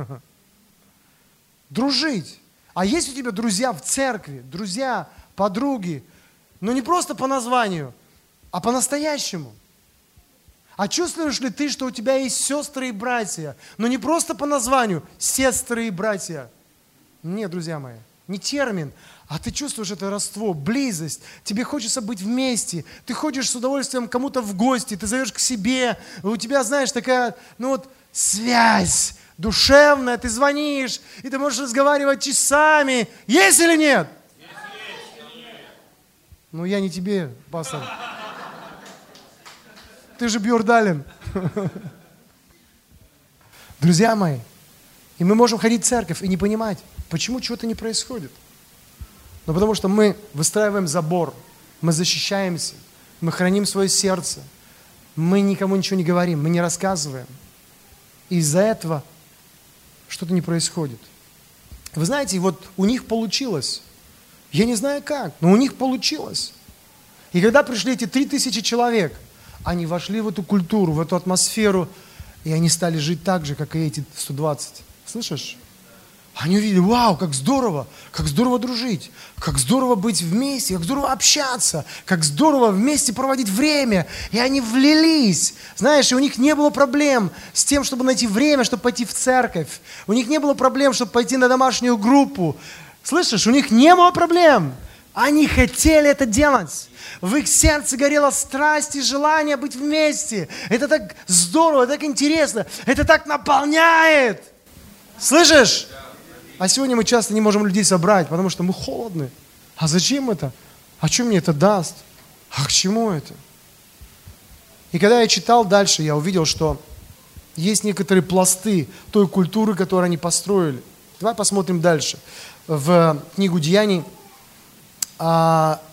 Дружить. А есть у тебя друзья в церкви, друзья, подруги, но не просто по названию, а по-настоящему? А чувствуешь ли ты, что у тебя есть сестры и братья, но не просто по названию, сестры и братья? Нет, друзья мои, не термин, а ты чувствуешь это родство, близость, тебе хочется быть вместе, ты ходишь с удовольствием к кому-то в гости, ты зовешь к себе, у тебя, знаешь, такая, ну вот, связь душевная, ты звонишь, и ты можешь разговаривать часами. Есть или нет? Есть. Ну, я не тебе, пастор. Ты же Бьордален. Друзья мои, и мы можем ходить в церковь и не понимать, почему чего-то не происходит. Но потому что мы выстраиваем забор, мы защищаемся, мы храним свое сердце, мы никому ничего не говорим, мы не рассказываем. И из-за этого что-то не происходит. Вы знаете, вот у них получилось. Я не знаю как, но у них получилось. И когда пришли эти три тысячи человек, они вошли в эту культуру, в эту атмосферу, и они стали жить так же, как и эти сто двадцать. Слышишь? Они увидели, вау, как здорово, как здорово дружить, как здорово быть вместе, как здорово общаться, как здорово вместе проводить время. И они влились. Знаешь, и у них не было проблем с тем, чтобы найти время, чтобы пойти в церковь. У них не было проблем, чтобы пойти на домашнюю группу. Слышишь, у них не было проблем. Они хотели это делать. В их сердце горела страсть и желание быть вместе. Это так здорово, так интересно, это так наполняет. Слышишь? А сегодня мы часто не можем людей собрать, потому что мы холодны. А зачем это? А что мне это даст? А к чему это? И когда я читал дальше, я увидел, что есть некоторые пласты той культуры, которую они построили. Давай посмотрим дальше. В книгу Деяний. А,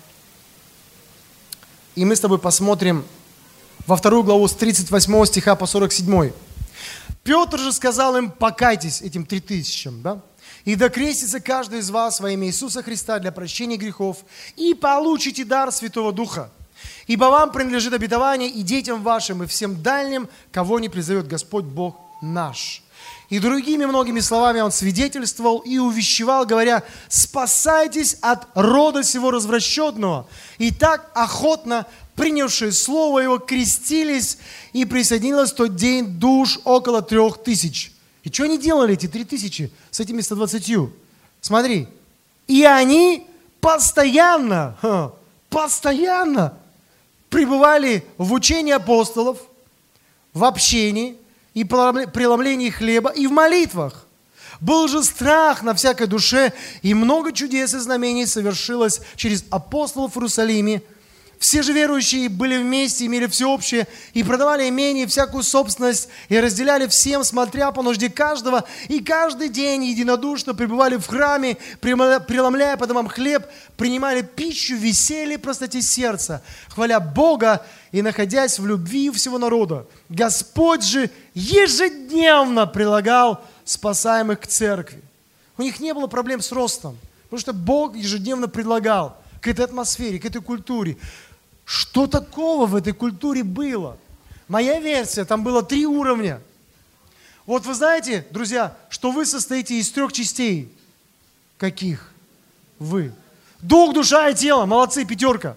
и мы с тобой посмотрим во вторую главу с тридцать восьмого стиха по сорок седьмой. Петр же сказал им: покайтесь, этим три тысячам, да? И докрестится каждый из вас во имя Иисуса Христа для прощения грехов, и получите дар Святого Духа. Ибо вам принадлежит обетование и детям вашим, и всем дальним, кого не призовет Господь Бог наш. И другими многими словами он свидетельствовал и увещевал, говоря: спасайтесь от рода сего развращенного. И так охотно принявшие слово его крестились, и присоединилось в тот день душ около трех тысяч. И что они делали, эти три тысячи, с этими ста двадцатью? Смотри. И они постоянно, ха, постоянно пребывали в учении апостолов, в общении и преломлении хлеба и в молитвах. Был же страх на всякой душе, и много чудес и знамений совершилось через апостолов в Иерусалиме. Все же верующие были вместе, имели всеобщее, и продавали имение, всякую собственность, и разделяли всем, смотря по нужде каждого, и каждый день единодушно пребывали в храме, преломляя по домам хлеб, принимали пищу в веселье и простоте сердца, хваля Бога и находясь в любви у всего народа. Господь же ежедневно прилагал спасаемых к церкви. У них не было проблем с ростом, потому что Бог ежедневно предлагал к этой атмосфере, к этой культуре. Что такого в этой культуре было? Моя версия, там было три уровня. Вот вы знаете, друзья, что вы состоите из трех частей. Каких? Вы. Дух, душа и тело. Молодцы, пятерка.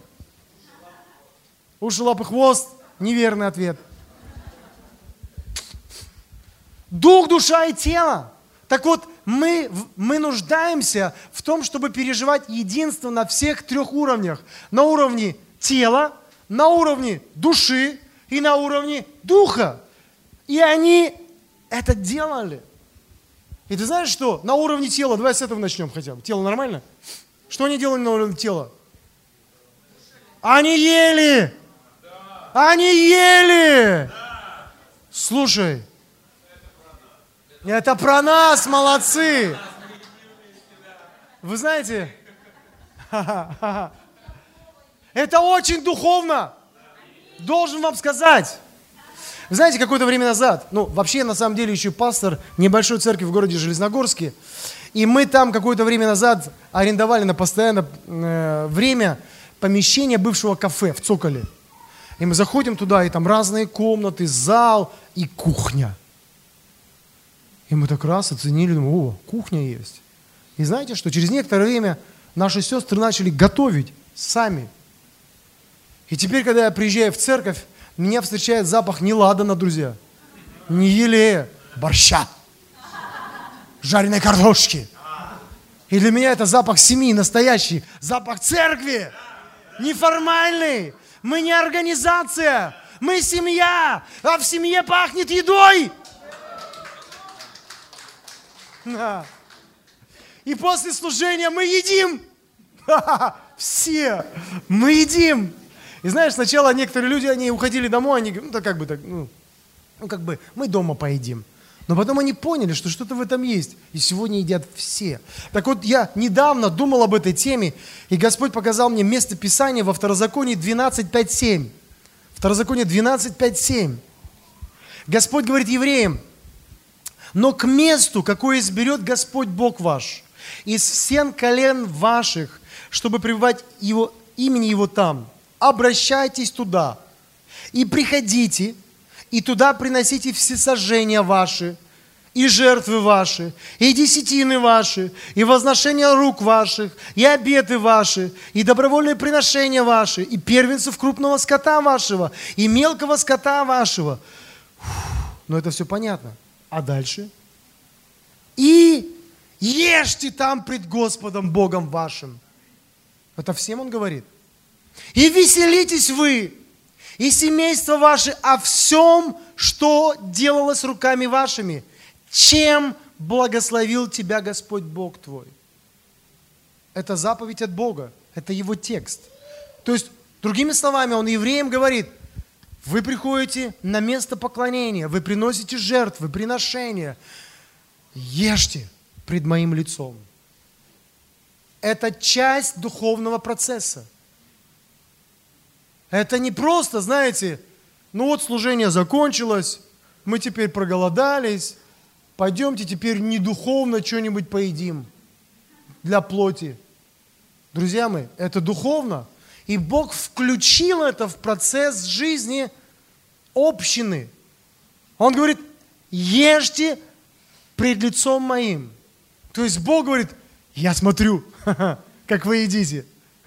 Уши, лапы, хвост. Неверный ответ. Дух, душа и тело. Так вот, мы, мы нуждаемся в том, чтобы переживать единство на всех трех уровнях. На уровне тела, на уровне души и на уровне духа. И они это делали. И ты знаешь что? На уровне тела, давай с этого начнем хотя бы. Тело нормально? Что они делали на уровне тела? Они ели! Они ели! Слушай, это про нас, молодцы! Вы знаете, это очень духовно. Должен вам сказать. Вы знаете, какое-то время назад, ну, вообще, я на самом деле еще пастор небольшой церкви в городе Железногорске, и мы там какое-то время назад арендовали на постоянное э, время помещение бывшего кафе в Цоколе. И мы заходим туда, и там разные комнаты, зал и кухня. И мы так раз оценили, думаем, о, кухня есть. И знаете что, через некоторое время наши сестры начали готовить сами. И теперь, когда я приезжаю в церковь, меня встречает запах не ладана, друзья, не елея, борща, жареной картошки. И для меня это запах семьи, настоящий, запах церкви, неформальный. Мы не организация, мы семья, а в семье пахнет едой. И после служения мы едим. Все, мы едим. И знаешь, сначала некоторые люди, они уходили домой, они говорят, ну, так как бы, так, ну, ну, как бы, мы дома поедим. Но потом они поняли, что что-то в этом есть. И сегодня едят все. Так вот, я недавно думал об этой теме, и Господь показал мне место Писания во Второзаконии двенадцать, пять, семь. Второзаконие двенадцать, пять, семь. Господь говорит евреям, но к месту, какое изберет Господь Бог ваш, из всех колен ваших, чтобы пребывать его, имени Его там, обращайтесь туда и приходите, и туда приносите всесожжения ваши, и жертвы ваши, и десятины ваши, и возношения рук ваших, и обеты ваши, и добровольные приношения ваши, и первенцев крупного скота вашего, и мелкого скота вашего. Ну, это все понятно. А дальше? И ешьте там пред Господом Богом вашим. Это всем он говорит. И веселитесь вы, и семейство ваше о всем, что делалось руками вашими, чем благословил тебя Господь Бог твой. Это заповедь от Бога, это его текст. То есть, другими словами, он евреям говорит, вы приходите на место поклонения, вы приносите жертвы, приношения, ешьте пред моим лицом. Это часть духовного процесса. Это не просто, знаете, ну вот служение закончилось, мы теперь проголодались, пойдемте теперь не духовно что-нибудь поедим для плоти. Друзья мои, это духовно. И Бог включил это в процесс жизни общины. Он говорит, ешьте пред лицом моим. То есть Бог говорит, я смотрю, как вы едите.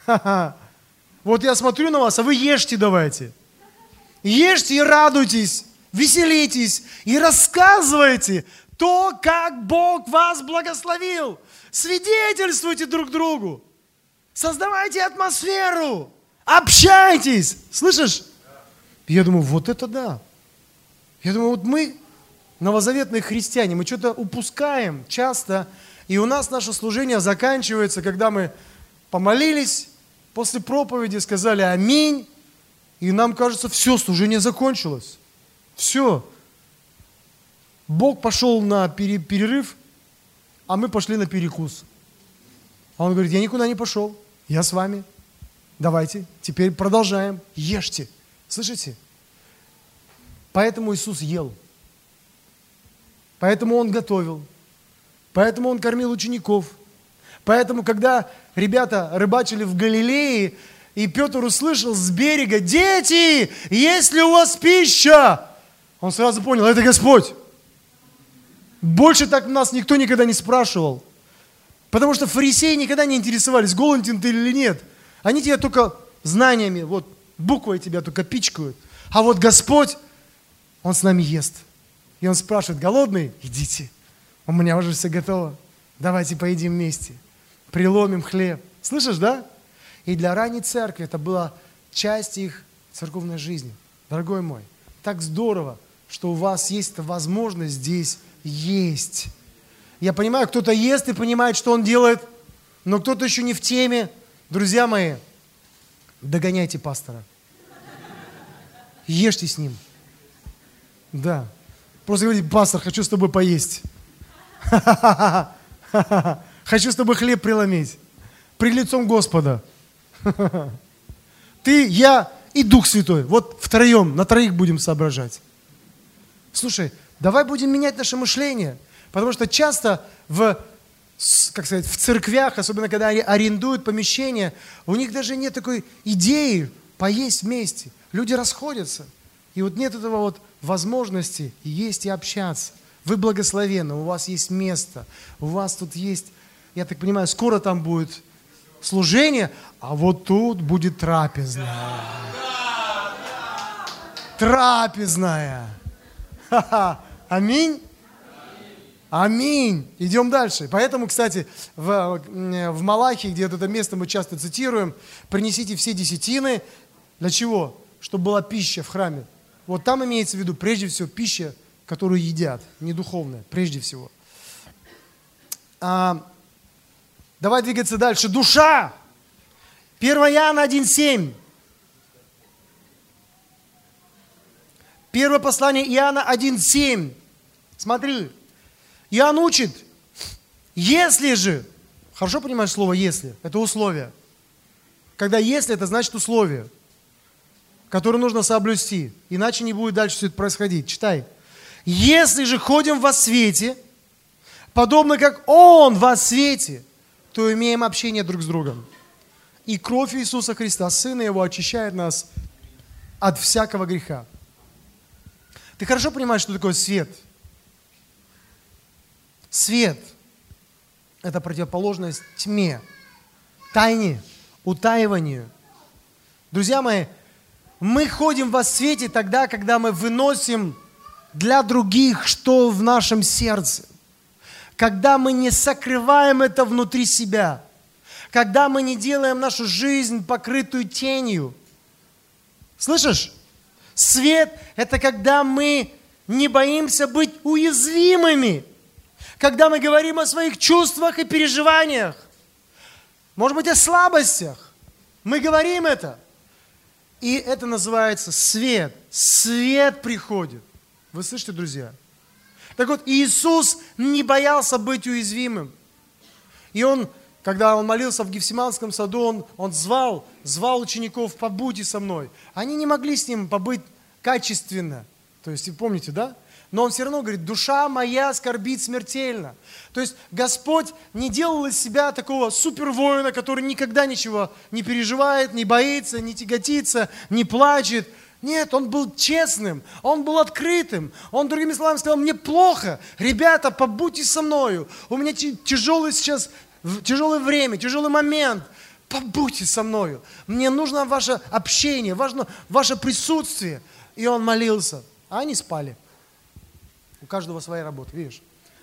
Вот я смотрю на вас, а вы ешьте давайте. Ешьте и радуйтесь, веселитесь и рассказывайте то, как Бог вас благословил. Свидетельствуйте друг другу. Создавайте атмосферу. Общайтесь. Слышишь? Я думаю, вот это да. Я думаю, вот мы, новозаветные христиане, мы что-то упускаем часто. И у нас наше служение заканчивается, когда мы помолились, после проповеди сказали аминь, и нам кажется, все, служение закончилось. Все. Бог пошел на перерыв, а мы пошли на перекус. А он говорит, я никуда не пошел, я с вами. Давайте, теперь продолжаем, ешьте. Слышите? Поэтому Иисус ел. Поэтому Он готовил. Поэтому Он кормил учеников. Поэтому, когда ребята рыбачили в Галилее, и Петр услышал с берега, дети, есть ли у вас пища? Он сразу понял, это Господь. Больше так нас никто никогда не спрашивал. Потому что фарисеи никогда не интересовались, голоден ты или нет. Они тебя только знаниями, вот буквой тебя только пичкают. А вот Господь, Он с нами ест. И Он спрашивает, голодный? Идите, у меня уже все готово. Давайте поедим вместе. Приломим хлеб. Слышишь, да? И для ранней церкви это была часть их церковной жизни. Дорогой мой, так здорово, что у вас есть эта возможность здесь есть. Я понимаю, кто-то ест и понимает, что он делает, но кто-то еще не в теме. Друзья мои, догоняйте пастора. Ешьте с ним. Да. Просто говорите: пастор, хочу с тобой поесть. Хочу с тобой хлеб преломить. Пред лицом Господа. Ты, я и Дух Святой. Вот втроем, на троих будем соображать. Слушай, давай будем менять наше мышление. Потому что часто в, как сказать, в церквях, особенно когда они арендуют помещение, у них даже нет такой идеи поесть вместе. Люди расходятся. И вот нет этого вот возможности есть и общаться. Вы благословенны, у вас есть место, у вас тут есть, я так понимаю, скоро там будет служение, а вот тут будет трапезная. Трапезная. Ха-ха. Аминь. Аминь. Идем дальше. Поэтому, кстати, в, в Малахии, где вот это место мы часто цитируем, принесите все десятины. Для чего? Чтобы была пища в храме. Вот там имеется в виду прежде всего пища, которую едят, не духовная, прежде всего. А, давай двигаться дальше. Душа. первое Иоанна один семь. Первое послание Иоанна один семь. Смотри. Иоанн учит, если же, хорошо понимаешь слово «если», это условие. Когда «если» это значит условие, которое нужно соблюсти, иначе не будет дальше все это происходить. Читай. Если же ходим во свете, подобно как Он во свете, то имеем общение друг с другом. И кровь Иисуса Христа, Сына Его, очищает нас от всякого греха. Ты хорошо понимаешь, что такое свет? Свет – это противоположность тьме, тайне, утаиванию. Друзья мои, мы ходим во свете тогда, когда мы выносим для других, что в нашем сердце. Когда мы не сокрываем это внутри себя. Когда мы не делаем нашу жизнь покрытую тенью. Слышишь? Свет – это когда мы не боимся быть уязвимыми. Когда мы говорим о своих чувствах и переживаниях. Может быть, о слабостях. Мы говорим это. И это называется свет. Свет приходит. Вы слышите, друзья? Так вот, Иисус не боялся быть уязвимым. И Он, когда Он молился в Гефсиманском саду, Он, он звал, звал учеников: побудьте со мной. Они не могли с Ним побыть качественно. То есть, вы помните, да? Но Он все равно говорит: душа моя скорбит смертельно. То есть Господь не делал из себя такого супервоина, который никогда ничего не переживает, не боится, не тяготится, не плачет. Нет, Он был честным, Он был открытым. Он, другими словами, сказал: мне плохо, ребята, побудьте со мною. У меня тяжелый сейчас, тяжелое время, тяжелый момент. Побудьте со мною. Мне нужно ваше общение, важно ваше присутствие. И Он молился, а они спали. У каждого своя работа, видишь?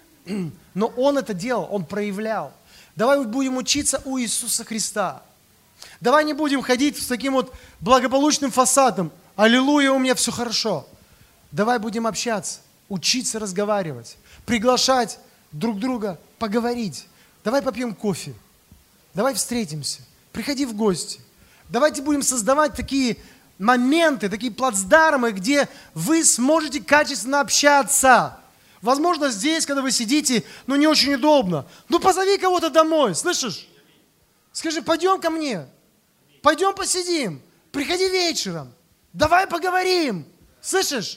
Но Он это делал, Он проявлял. Давай будем учиться у Иисуса Христа. Давай не будем ходить с таким вот благополучным фасадом. Аллилуйя, у меня все хорошо. Давай будем общаться, учиться разговаривать, приглашать друг друга поговорить. Давай попьем кофе. Давай встретимся. Приходи в гости. Давайте будем создавать такие моменты, такие плацдармы, где вы сможете качественно общаться. Возможно, здесь, когда вы сидите, ну не очень удобно. Ну позови кого-то домой, слышишь? Скажи: пойдем ко мне, пойдем посидим, приходи вечером, давай поговорим, слышишь?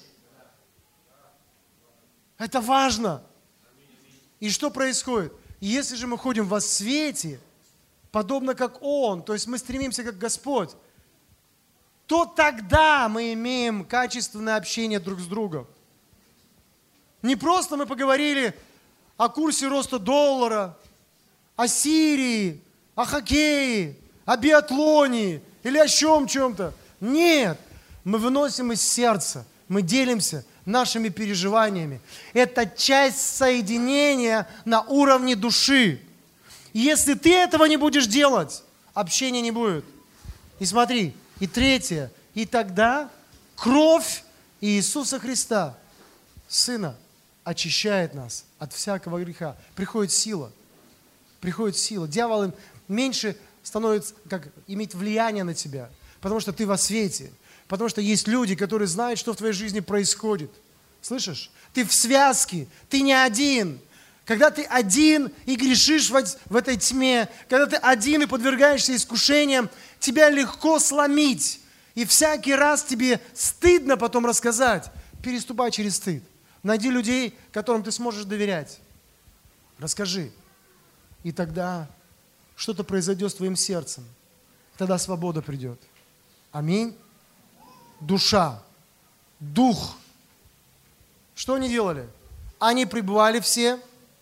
Это важно. И что происходит? Если же мы ходим во свете, подобно как Он, то есть мы стремимся как Господь, то тогда мы имеем качественное общение друг с другом. Не просто мы поговорили о курсе роста доллара, о Сирии, о хоккее, о биатлоне или о чем чем-то. Нет, мы выносим из сердца, мы делимся нашими переживаниями. Это часть соединения на уровне души. И если ты этого не будешь делать, общения не будет. И смотри, и третье, И тогда кровь Иисуса Христа, Сына, очищает нас от всякого греха. Приходит сила. Приходит сила. Дьявол им меньше становится, как иметь влияние на тебя, потому что ты во свете. Потому что есть люди, которые знают, что в твоей жизни происходит. Слышишь? Ты в связке, ты не один. Когда ты один и грешишь в, в этой тьме, когда ты один и подвергаешься искушениям, тебя легко сломить. И всякий раз тебе стыдно потом рассказать. Переступай через стыд. Найди людей, которым ты сможешь доверять. Расскажи. И тогда что-то произойдет с твоим сердцем. Тогда свобода придет. Аминь. Душа. Дух. Что они делали? Они пребывали все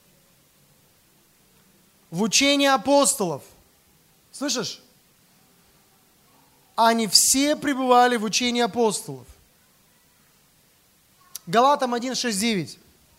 в учении апостолов. Слышишь? Они все пребывали в учении апостолов. Галатам один, шесть, девять.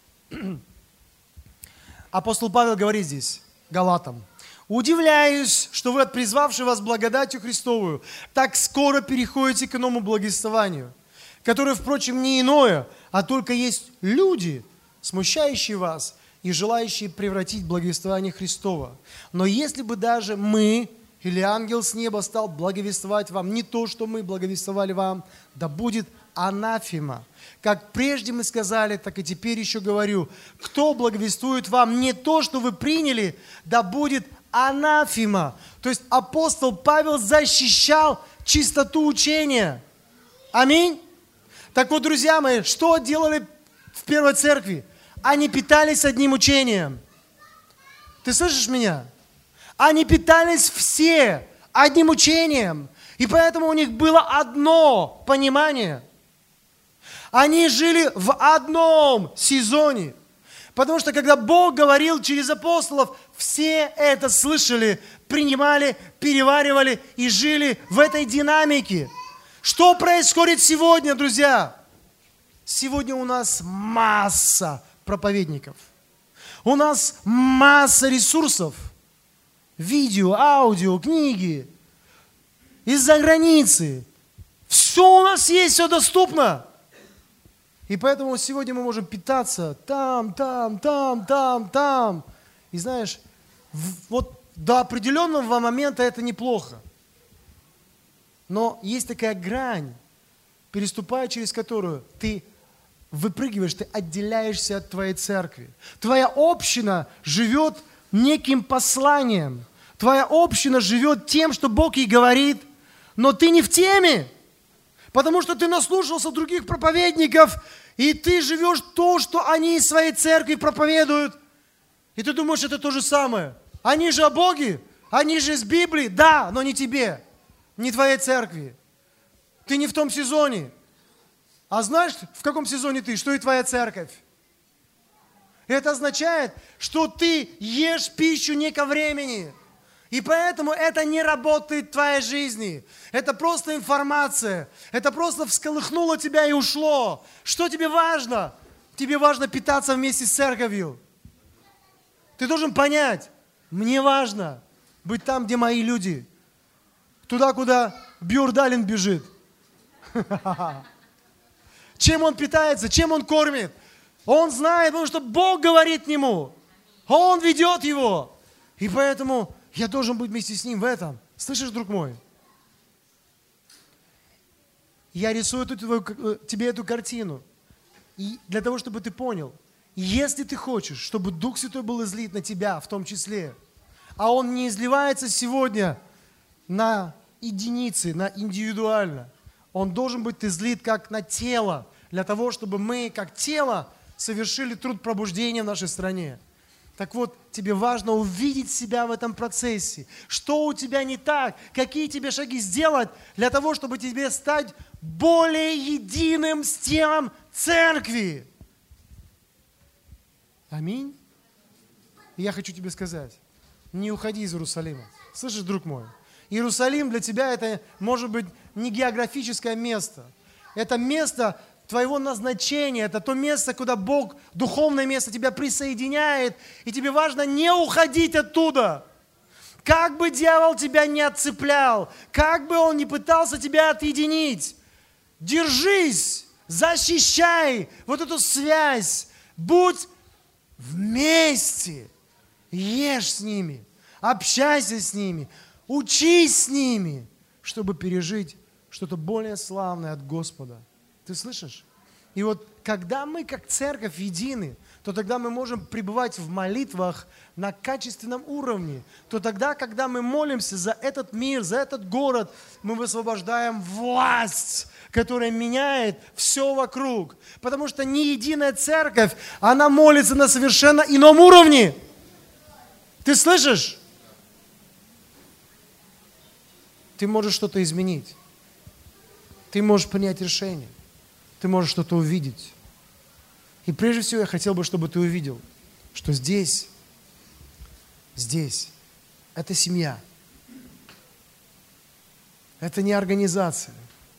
Апостол Павел говорит здесь, Галатам: «Удивляюсь, что вы, от призвавшей вас благодатью Христовую, так скоро переходите к иному благовествованию, которое, впрочем, не иное, а только есть люди, смущающие вас и желающие превратить благовествование Христова. Но если бы даже мы или ангел с неба стал благовествовать вам не то, что мы благовествовали вам, да будет анафема. Как прежде мы сказали, так и теперь еще говорю, кто благовествует вам не то, что вы приняли, да будет анафема». То есть апостол Павел защищал чистоту учения. Аминь. Так вот, друзья мои, что делали в первой церкви? Они питались одним учением. Ты слышишь меня? Они питались все одним учением. И поэтому у них было одно понимание. Они жили в одном сезоне. Потому что когда Бог говорил через апостолов, все это слышали, принимали, переваривали и жили в этой динамике. Что происходит сегодня, друзья? Сегодня у нас масса проповедников. У нас масса ресурсов. Видео, аудио, книги. Из-за границы. Все у нас есть, все доступно. И поэтому сегодня мы можем питаться там, там, там, там, там. И знаешь, вот до определенного момента это неплохо. Но есть такая грань, переступая через которую ты выпрыгиваешь, ты отделяешься от твоей церкви. Твоя община живет неким посланием. Твоя община живет тем, что Бог ей говорит, но ты не в теме. Потому что ты наслушался других проповедников, и ты живешь то, что они из своей церкви проповедуют. И ты думаешь, это то же самое. Они же о Боге, они же из Библии. Да, но не тебе, не твоей церкви. Ты не в том сезоне. А знаешь, в каком сезоне ты, что и твоя церковь? Это означает, что ты ешь пищу не ко времени. И поэтому это не работает в твоей жизни. Это просто информация. Это просто всколыхнуло тебя и ушло. Что тебе важно? Тебе важно питаться вместе с церковью. Ты должен понять, мне важно быть там, где мои люди. Туда, куда Бьюрдалин бежит. Чем он питается, чем он кормит? Он знает, потому что Бог говорит ему. Он ведет его. И поэтому я должен быть вместе с ним в этом. Слышишь, друг мой? Я рисую эту, тебе эту картину. И для того, чтобы ты понял, если ты хочешь, чтобы Дух Святой был излит на тебя в том числе, а Он не изливается сегодня на единицы, на индивидуально, Он должен быть излит как на тело, для того, чтобы мы, как тело, совершили труд пробуждения в нашей стране. Так вот, тебе важно увидеть себя в этом процессе. Что у тебя не так? Какие тебе шаги сделать для того, чтобы тебе стать более единым с телом церкви? Аминь. И я хочу тебе сказать, не уходи из Иерусалима. Слышишь, друг мой? Иерусалим для тебя это может быть не географическое место. Это место твоего назначения, это то место, куда Бог, духовное место, тебя присоединяет, и тебе важно не уходить оттуда. Как бы дьявол тебя не отцеплял, как бы он ни пытался тебя отъединить, Держись, защищай вот эту связь. Будь вместе. Ешь с ними, общайся с ними, учись с ними, чтобы пережить что-то более славное от Господа. Ты слышишь? И вот когда мы как церковь едины, то тогда мы можем пребывать в молитвах на качественном уровне. То тогда, когда мы молимся за этот мир, за этот город, мы высвобождаем власть, которая меняет все вокруг. Потому что не единая церковь, она молится на совершенно ином уровне. Ты слышишь? Ты можешь что-то изменить. Ты можешь принять решение. Ты можешь что-то увидеть. И прежде всего я хотел бы, чтобы ты увидел, что здесь, здесь, это семья. Это не организация.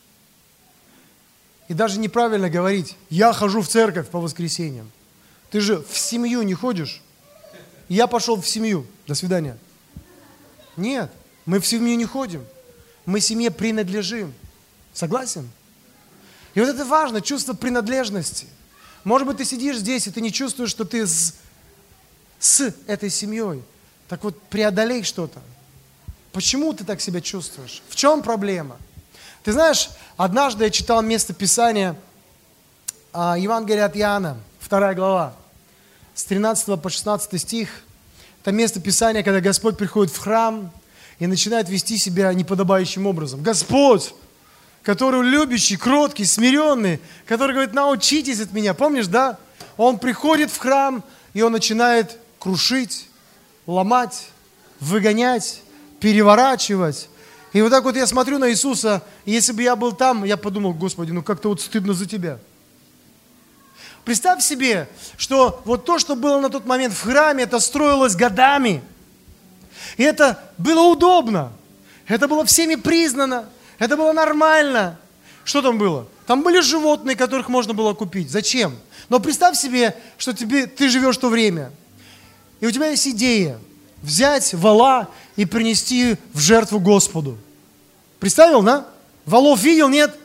И даже неправильно говорить, я хожу в церковь по воскресеньям. Ты же в семью не ходишь. Я пошел в семью. До свидания. Нет, мы в семью не ходим. Мы семье принадлежим. Согласен? И вот это важно, чувство принадлежности. Может быть, ты сидишь здесь, и ты не чувствуешь, что ты с, с этой семьей. Так вот, преодолей что-то. Почему ты так себя чувствуешь? В чем проблема? Ты знаешь, однажды я читал место Писания, Евангелие от Иоанна, вторая глава, с тринадцатого по шестнадцатый стих. Это место Писания, когда Господь приходит в храм и начинает вести себя неподобающим образом. Господь, который любящий, кроткий, смиренный, который говорит, научитесь от меня. Помнишь, да? Он приходит в храм, и он начинает крушить, ломать, выгонять, переворачивать. И вот так вот я смотрю на Иисуса, и если бы я был там, я подумал, Господи, ну как-то вот стыдно за тебя. Представь себе, что вот то, что было на тот момент в храме, это строилось годами. И это было удобно. Это было всеми признано. Это было нормально. Что там было? Там были животные, которых можно было купить. Зачем? Но представь себе, что тебе, ты живешь в то время. И у тебя есть идея взять вола и принести в жертву Господу. Представил, да? Волов видел, нет?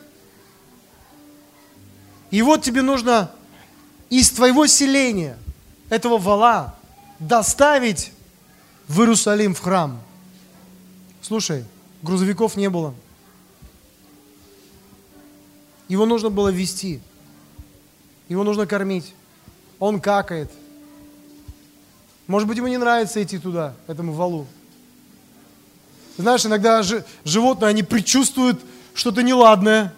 И вот тебе нужно из твоего селения этого вола доставить в Иерусалим, в храм. Слушай, грузовиков не было. Его нужно было везти. Его нужно кормить. Он какает. Может быть, ему не нравится идти туда, этому волу. Знаешь, иногда ж, животные, они предчувствуют что-то неладное.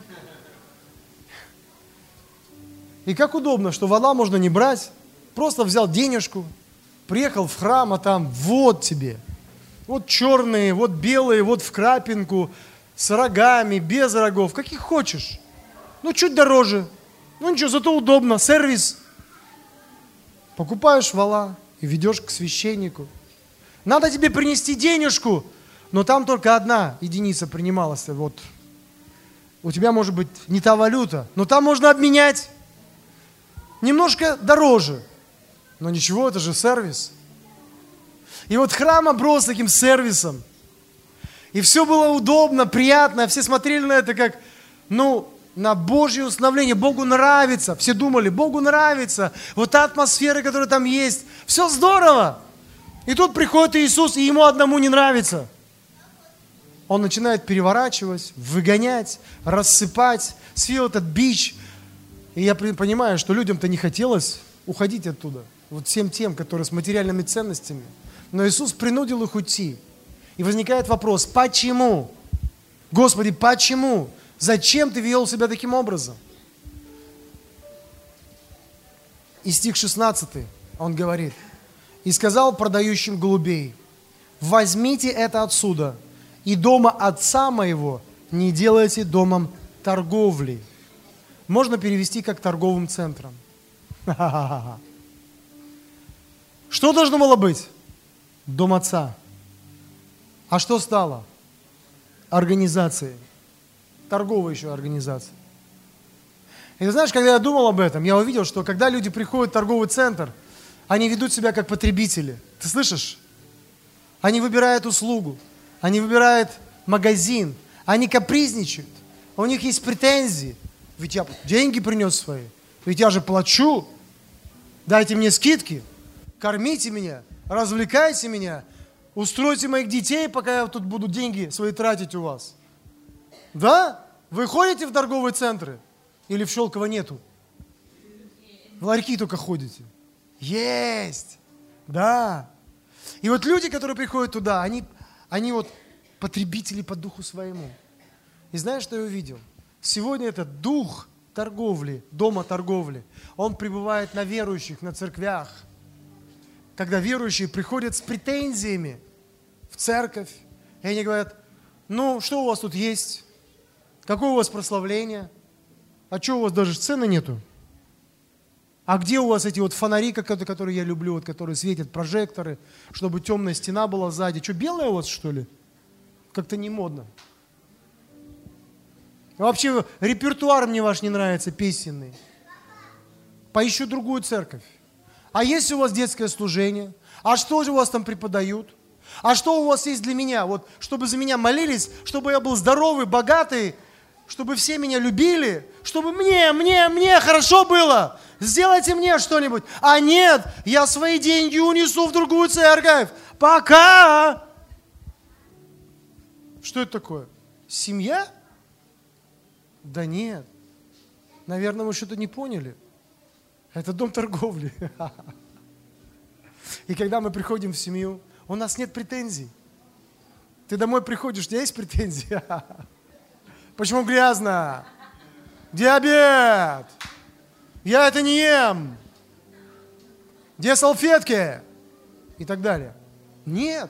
И как удобно, что вола можно не брать. Просто взял денежку, приехал в храм, а там вот тебе. Вот черные, вот белые, вот в крапинку, с рогами, без рогов, каких хочешь. Ну, чуть дороже. Ну, ничего, зато удобно. Сервис. Покупаешь вола и ведешь к священнику. Надо тебе принести денежку, но там только одна единица принималась. Вот. У тебя может быть не та валюта, но там можно обменять. Немножко дороже. Но ничего, это же сервис. И вот храм оброс таким сервисом. И все было удобно, приятно. Все смотрели на это как, ну, на Божье установление. Богу нравится. Все думали, Богу нравится. Вот та атмосфера, которая там есть. Все здорово. И тут приходит Иисус, и ему одному не нравится. Он начинает переворачивать, выгонять, рассыпать. Свил этот бич. И я понимаю, что людям-то не хотелось уходить оттуда. Вот всем тем, которые с материальными ценностями. Но Иисус принудил их уйти. И возникает вопрос, почему? Господи, почему? Зачем ты вел себя таким образом? И стих шестнадцатый, он говорит, «И сказал продающим голубей, возьмите это отсюда, и дома отца моего не делайте домом торговли». Можно перевести как торговым центром. Что должно было быть? Дом отца. А что стало? Организацией. Торговая еще организация. И ты знаешь, когда я думал об этом, я увидел, что когда люди приходят в торговый центр, они ведут себя как потребители. Ты слышишь? Они выбирают услугу, они выбирают магазин, они капризничают, у них есть претензии. Ведь я деньги принес свои. Ведь я же плачу. Дайте мне скидки. Кормите меня. Развлекайте меня. Устройте моих детей, пока я тут буду деньги свои тратить у вас. Да? Вы ходите в торговые центры? Или в Щелково нету? В ларьки только ходите. Есть. Да. И вот люди, которые приходят туда, они, они вот потребители по духу своему. И знаешь, что я увидел? Сегодня этот дух торговли, дома торговли, он пребывает на верующих, на церквях. Когда верующие приходят с претензиями в церковь, и они говорят: ну, что у вас тут есть? Какое у вас прославление? А что, у вас даже сцены нету? А где у вас эти вот фонари, которые я люблю, вот, которые светят, прожекторы, чтобы темная стена была сзади? Что, белое у вас, что ли? Как-то не модно. Вообще, репертуар мне ваш не нравится, песенный. Поищу другую церковь. А есть у вас детское служение? А что же у вас там преподают? А что у вас есть для меня? Вот, чтобы за меня молились, чтобы я был здоровый, богатый, чтобы все меня любили, чтобы мне, мне, мне хорошо было. Сделайте мне что-нибудь. А нет, я свои деньги унесу в другую церковь. Пока! Что это такое? Семья? Да нет. Наверное, мы что-то не поняли. Это дом торговли. И когда мы приходим в семью, у нас нет претензий. Ты домой приходишь, у тебя есть претензии? Почему грязно? Где обед? Я это не ем. Где салфетки? И так далее. Нет.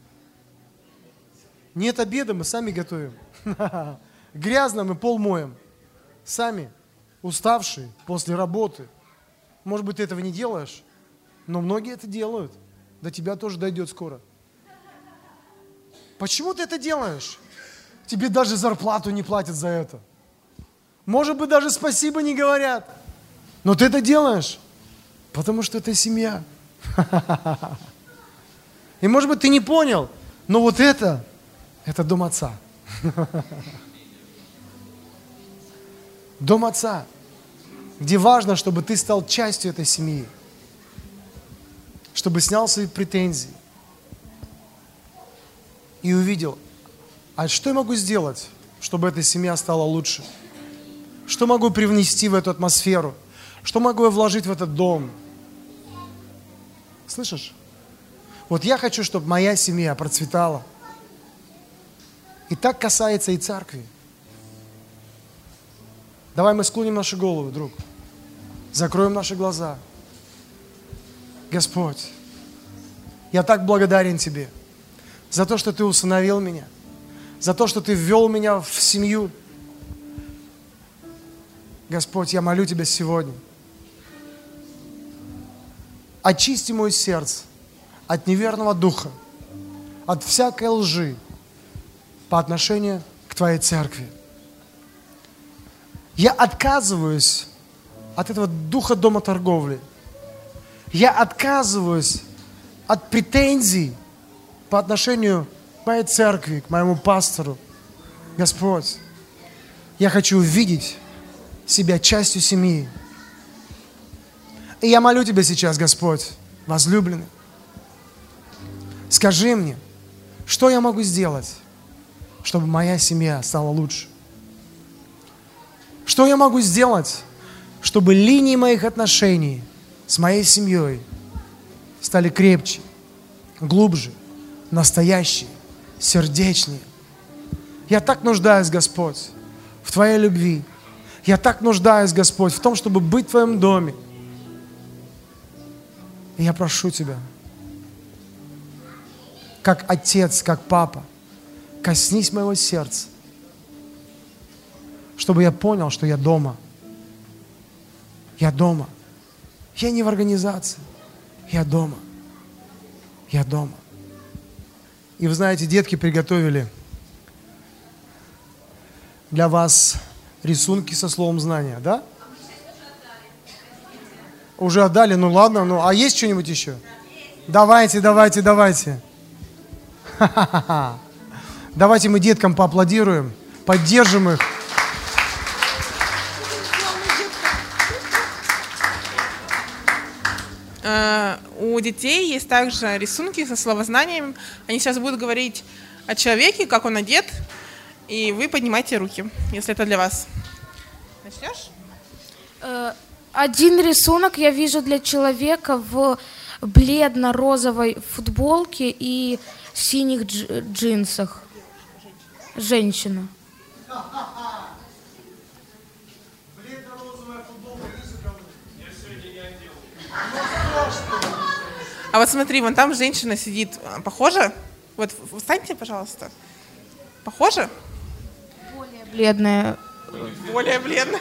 Нет обеда, мы сами готовим. Грязно, мы пол моем. Сами, уставшие после работы. Может быть, ты этого не делаешь, но многие это делают. До тебя тоже дойдет скоро. Почему ты это делаешь? Тебе даже зарплату не платят за это. Может быть, даже спасибо не говорят. Но ты это делаешь, потому что это семья. И может быть, ты не понял, но вот это, это дом Отца. Дом Отца, где важно, чтобы ты стал частью этой семьи, чтобы снял свои претензии и увидел, а что я могу сделать, чтобы эта семья стала лучше? Что могу привнести в эту атмосферу? Что могу я вложить в этот дом? Слышишь? Вот я хочу, чтобы моя семья процветала. И так касается и церкви. Давай мы склоним наши головы, друг. Закроем наши глаза. Господь, я так благодарен Тебе за то, что Ты усыновил меня, за то, что Ты ввел меня в семью. Господь, я молю Тебя сегодня. Очисти мое сердце от неверного духа, от всякой лжи по отношению к Твоей церкви. Я отказываюсь от этого духа дома торговли. Я отказываюсь от претензий по отношению к моей церкви, к моему пастору. Господь, я хочу увидеть себя частью семьи. И я молю Тебя сейчас, Господь, возлюбленный, скажи мне, что я могу сделать, чтобы моя семья стала лучше? Что я могу сделать, чтобы линии моих отношений с моей семьей стали крепче, глубже, настоящие, сердечнее? Я так нуждаюсь, Господь, в Твоей любви. Я так нуждаюсь, Господь, в том, чтобы быть в Твоем доме. И я прошу Тебя, как отец, как папа, коснись моего сердца, чтобы я понял, что я дома. Я дома. Я не в организации. Я дома. Я дома. И вы знаете, детки приготовили для вас рисунки со словом знания, да? Уже отдали? Ну ладно, ну а есть что-нибудь еще? Давайте, давайте, давайте. Давайте мы деткам поаплодируем, поддержим их. Э, у детей есть также рисунки со словознанием. Они сейчас будут говорить о человеке, как он одет, и вы поднимайте руки, если это для вас. Начнешь? Один рисунок я вижу для человека в бледно-розовой футболке и синих дж- джинсах. Женщина. А вот смотри, вон там женщина сидит. Похоже? Вот встаньте, пожалуйста. Похоже? Более бледная. Более бледная.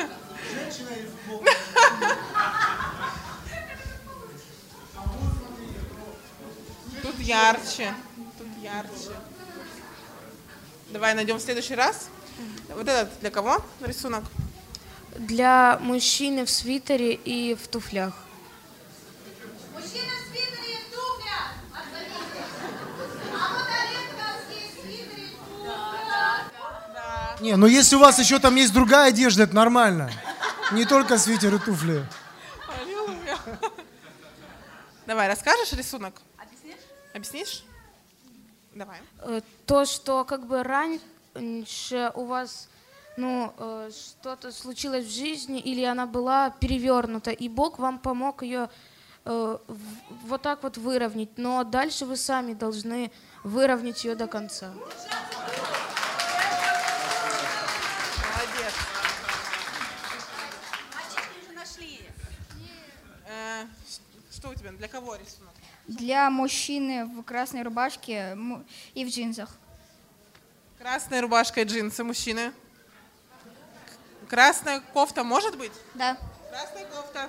Тут ярче. Тут ярче. Давай найдем в следующий раз. Вот этот для кого рисунок? Для мужчины в свитере и в туфлях. Мужчина в свитере и в туфлях. Отзовите. А вот Олег у нас есть в свитере и в туфлях. Не, ну если у вас еще там есть другая одежда, это нормально. Не только свитер и туфли. Аллилуйя. Давай, расскажешь рисунок? Объяснишь? Объяснишь? Давай. Э, То, что как бы раньше у вас ну, э, что-то случилось в жизни, или она была перевернута, и Бог вам помог ее э, в- вот так вот выровнять, но дальше вы сами должны выровнять ее до конца. Молодец. Мальчики уже нашли. Э, Что у тебя? Для кого рисунок? Для мужчины в красной рубашке му- и в джинсах. Красная рубашка и джинсы мужчины. Красная кофта может быть? Да. Красная кофта.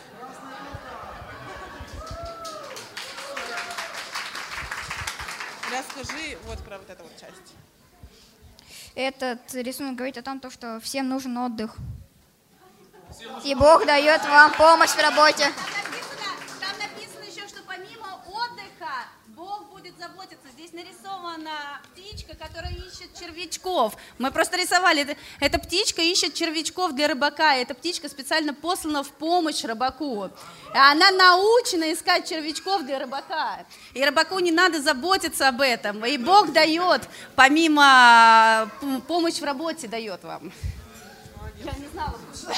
Расскажи вот про вот эту вот часть. Этот рисунок говорит о том, то, что всем нужен отдых. И Бог дает вам помощь в работе. Там написано, там написано еще, что помимо отдыха Бог будет заботиться. Здесь нарисована птичка, которая ищет червячков. Мы просто рисовали. Это- Эта птичка ищет червячков для рыбака. И эта птичка специально послана в помощь рыбаку. И она научена искать червячков для рыбака. И рыбаку не надо заботиться об этом. И Бог дает, помимо п- помощь в работе дает вам. Я не знала.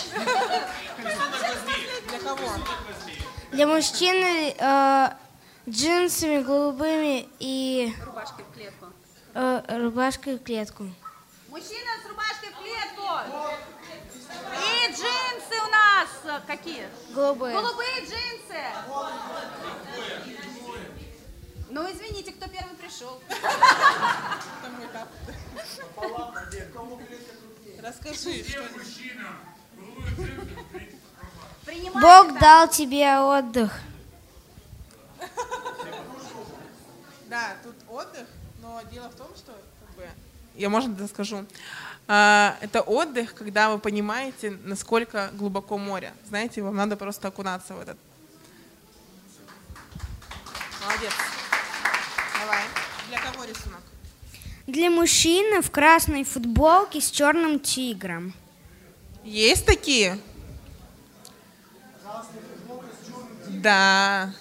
Для кого? Для мужчины э, джинсами голубыми и Рубашкой в клетку. э, рубашкой в клетку. Мужчина с рубашкой в клетку. И джинсы у нас э, какие? Голубые. Голубые джинсы. Ну, извините, кто первый пришел. Расскажи, что Принимайте, Бог да. дал тебе отдых. Да, тут отдых, но дело в том, что как бы, я, можно это скажу, а, это отдых, когда вы понимаете, насколько глубоко море. Знаете, вам надо просто окунаться в этот. Молодец. Давай. Для кого рисунок? Для мужчины в красной футболке с черным тигром. Есть такие? Да.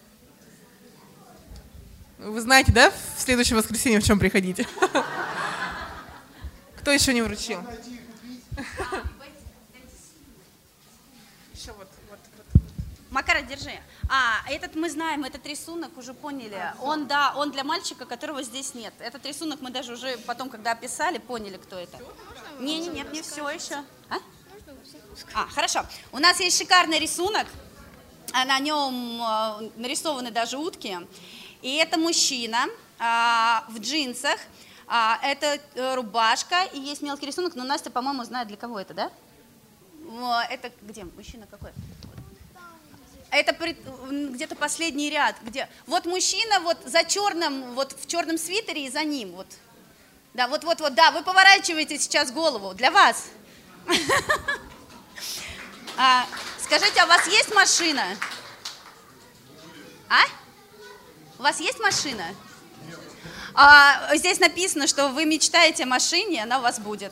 Вы знаете, да, в следующее воскресенье в чем приходите? Кто еще не вручил? Еще вот, вот, вот. Макара, держи. А, этот мы знаем, этот рисунок уже поняли. Он, да, он для мальчика, которого здесь нет. Этот рисунок мы даже уже потом, когда описали, поняли, кто это. Не, не, нет, не все еще. А? А, хорошо. У нас есть шикарный рисунок. А на нем э, нарисованы даже утки. И это мужчина а, в джинсах. А, это э, рубашка. И есть мелкий рисунок. Но Настя, по-моему, знает, для кого это, да? О, это где? Мужчина какой? Это при- где-то последний ряд, где вот мужчина вот за черным, вот в черном свитере и за ним вот, да, вот, вот, вот, да, вы поворачиваете сейчас голову для вас. А, скажите, а у вас есть машина? А? У вас есть машина? А, здесь написано, что вы мечтаете о машине, она у вас будет.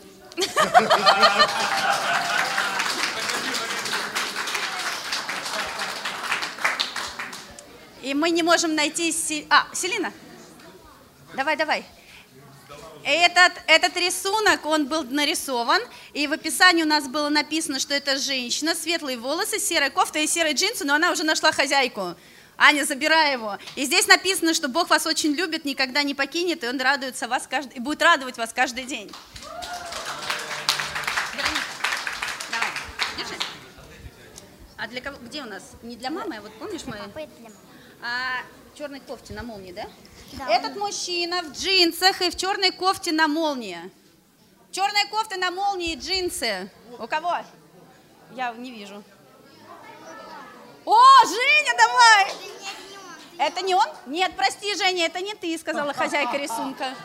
И мы не можем найти... Си... А, Селина? Давай, давай. Этот, этот рисунок, он был нарисован, и в описании у нас было написано, что это женщина, светлые волосы, серая кофта и серые джинсы, но она уже нашла хозяйку. Аня, забирай его. И здесь написано, что Бог вас очень любит, никогда не покинет, и Он радуется вас каждый, и будет радовать вас каждый день. Давай, держи. А для кого? Где у нас? Не для мамы, а вот помнишь мы? А, в черной кофте на молнии, да? Да. Этот мужчина в джинсах и в черной кофте на молнии. Черная кофта на молнии и джинсы. У кого? Я не вижу. О, Женя, давай! Это не он? Нет, прости, Женя, это не ты, сказала хозяйка рисунка.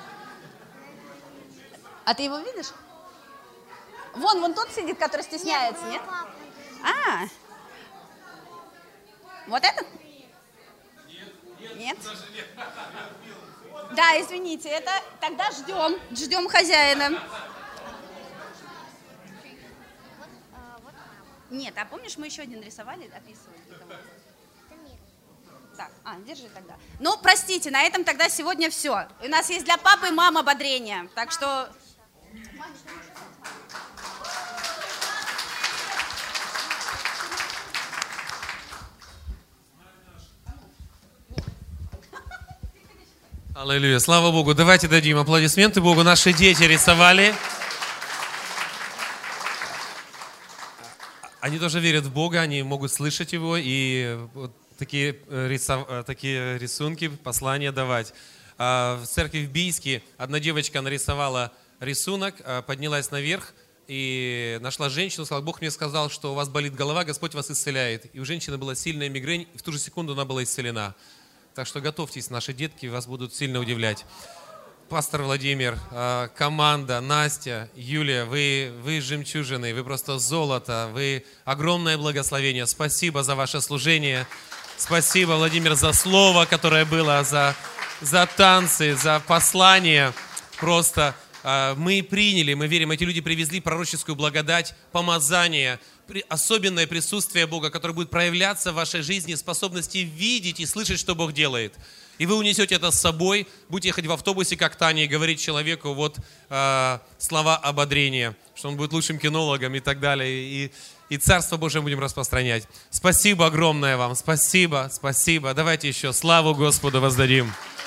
А ты его видишь? Вон, вон тот сидит, который стесняется, нет? А, вот этот? Нет? Да, извините, это тогда ждем, ждем хозяина. Нет, а помнишь, мы еще один рисовали, описывали? Так, а, держи тогда. Ну, простите, на этом тогда сегодня все. У нас есть для папы и мамы ободрение, так что... Аллилуйя, слава Богу. Давайте дадим аплодисменты Богу. Наши дети рисовали. Они тоже верят в Бога, они могут слышать Его и вот такие, рисов... такие рисунки, послания давать. В церкви в Бийске одна девочка нарисовала рисунок, поднялась наверх и нашла женщину, сказала: Бог мне сказал, что у вас болит голова, Господь вас исцеляет. И у женщины была сильная мигрень, и в ту же секунду она была исцелена. Так что готовьтесь, наши детки вас будут сильно удивлять. Пастор Владимир, команда, Настя, Юлия, вы, вы жемчужины, вы просто золото, вы огромное благословение. Спасибо за ваше служение. Спасибо, Владимир, за слово, которое было, за, за танцы, за послание. Просто мы приняли, мы верим, эти люди привезли пророческую благодать, помазание, особенное присутствие Бога, которое будет проявляться в вашей жизни, способности видеть и слышать, что Бог делает. И вы унесете это с собой, будете ехать в автобусе, как Таня, и говорить человеку вот э, слова ободрения, что он будет лучшим кинологом и так далее. И, и Царство Божие будем распространять. Спасибо огромное вам, спасибо, спасибо. Давайте еще славу Господу воздадим.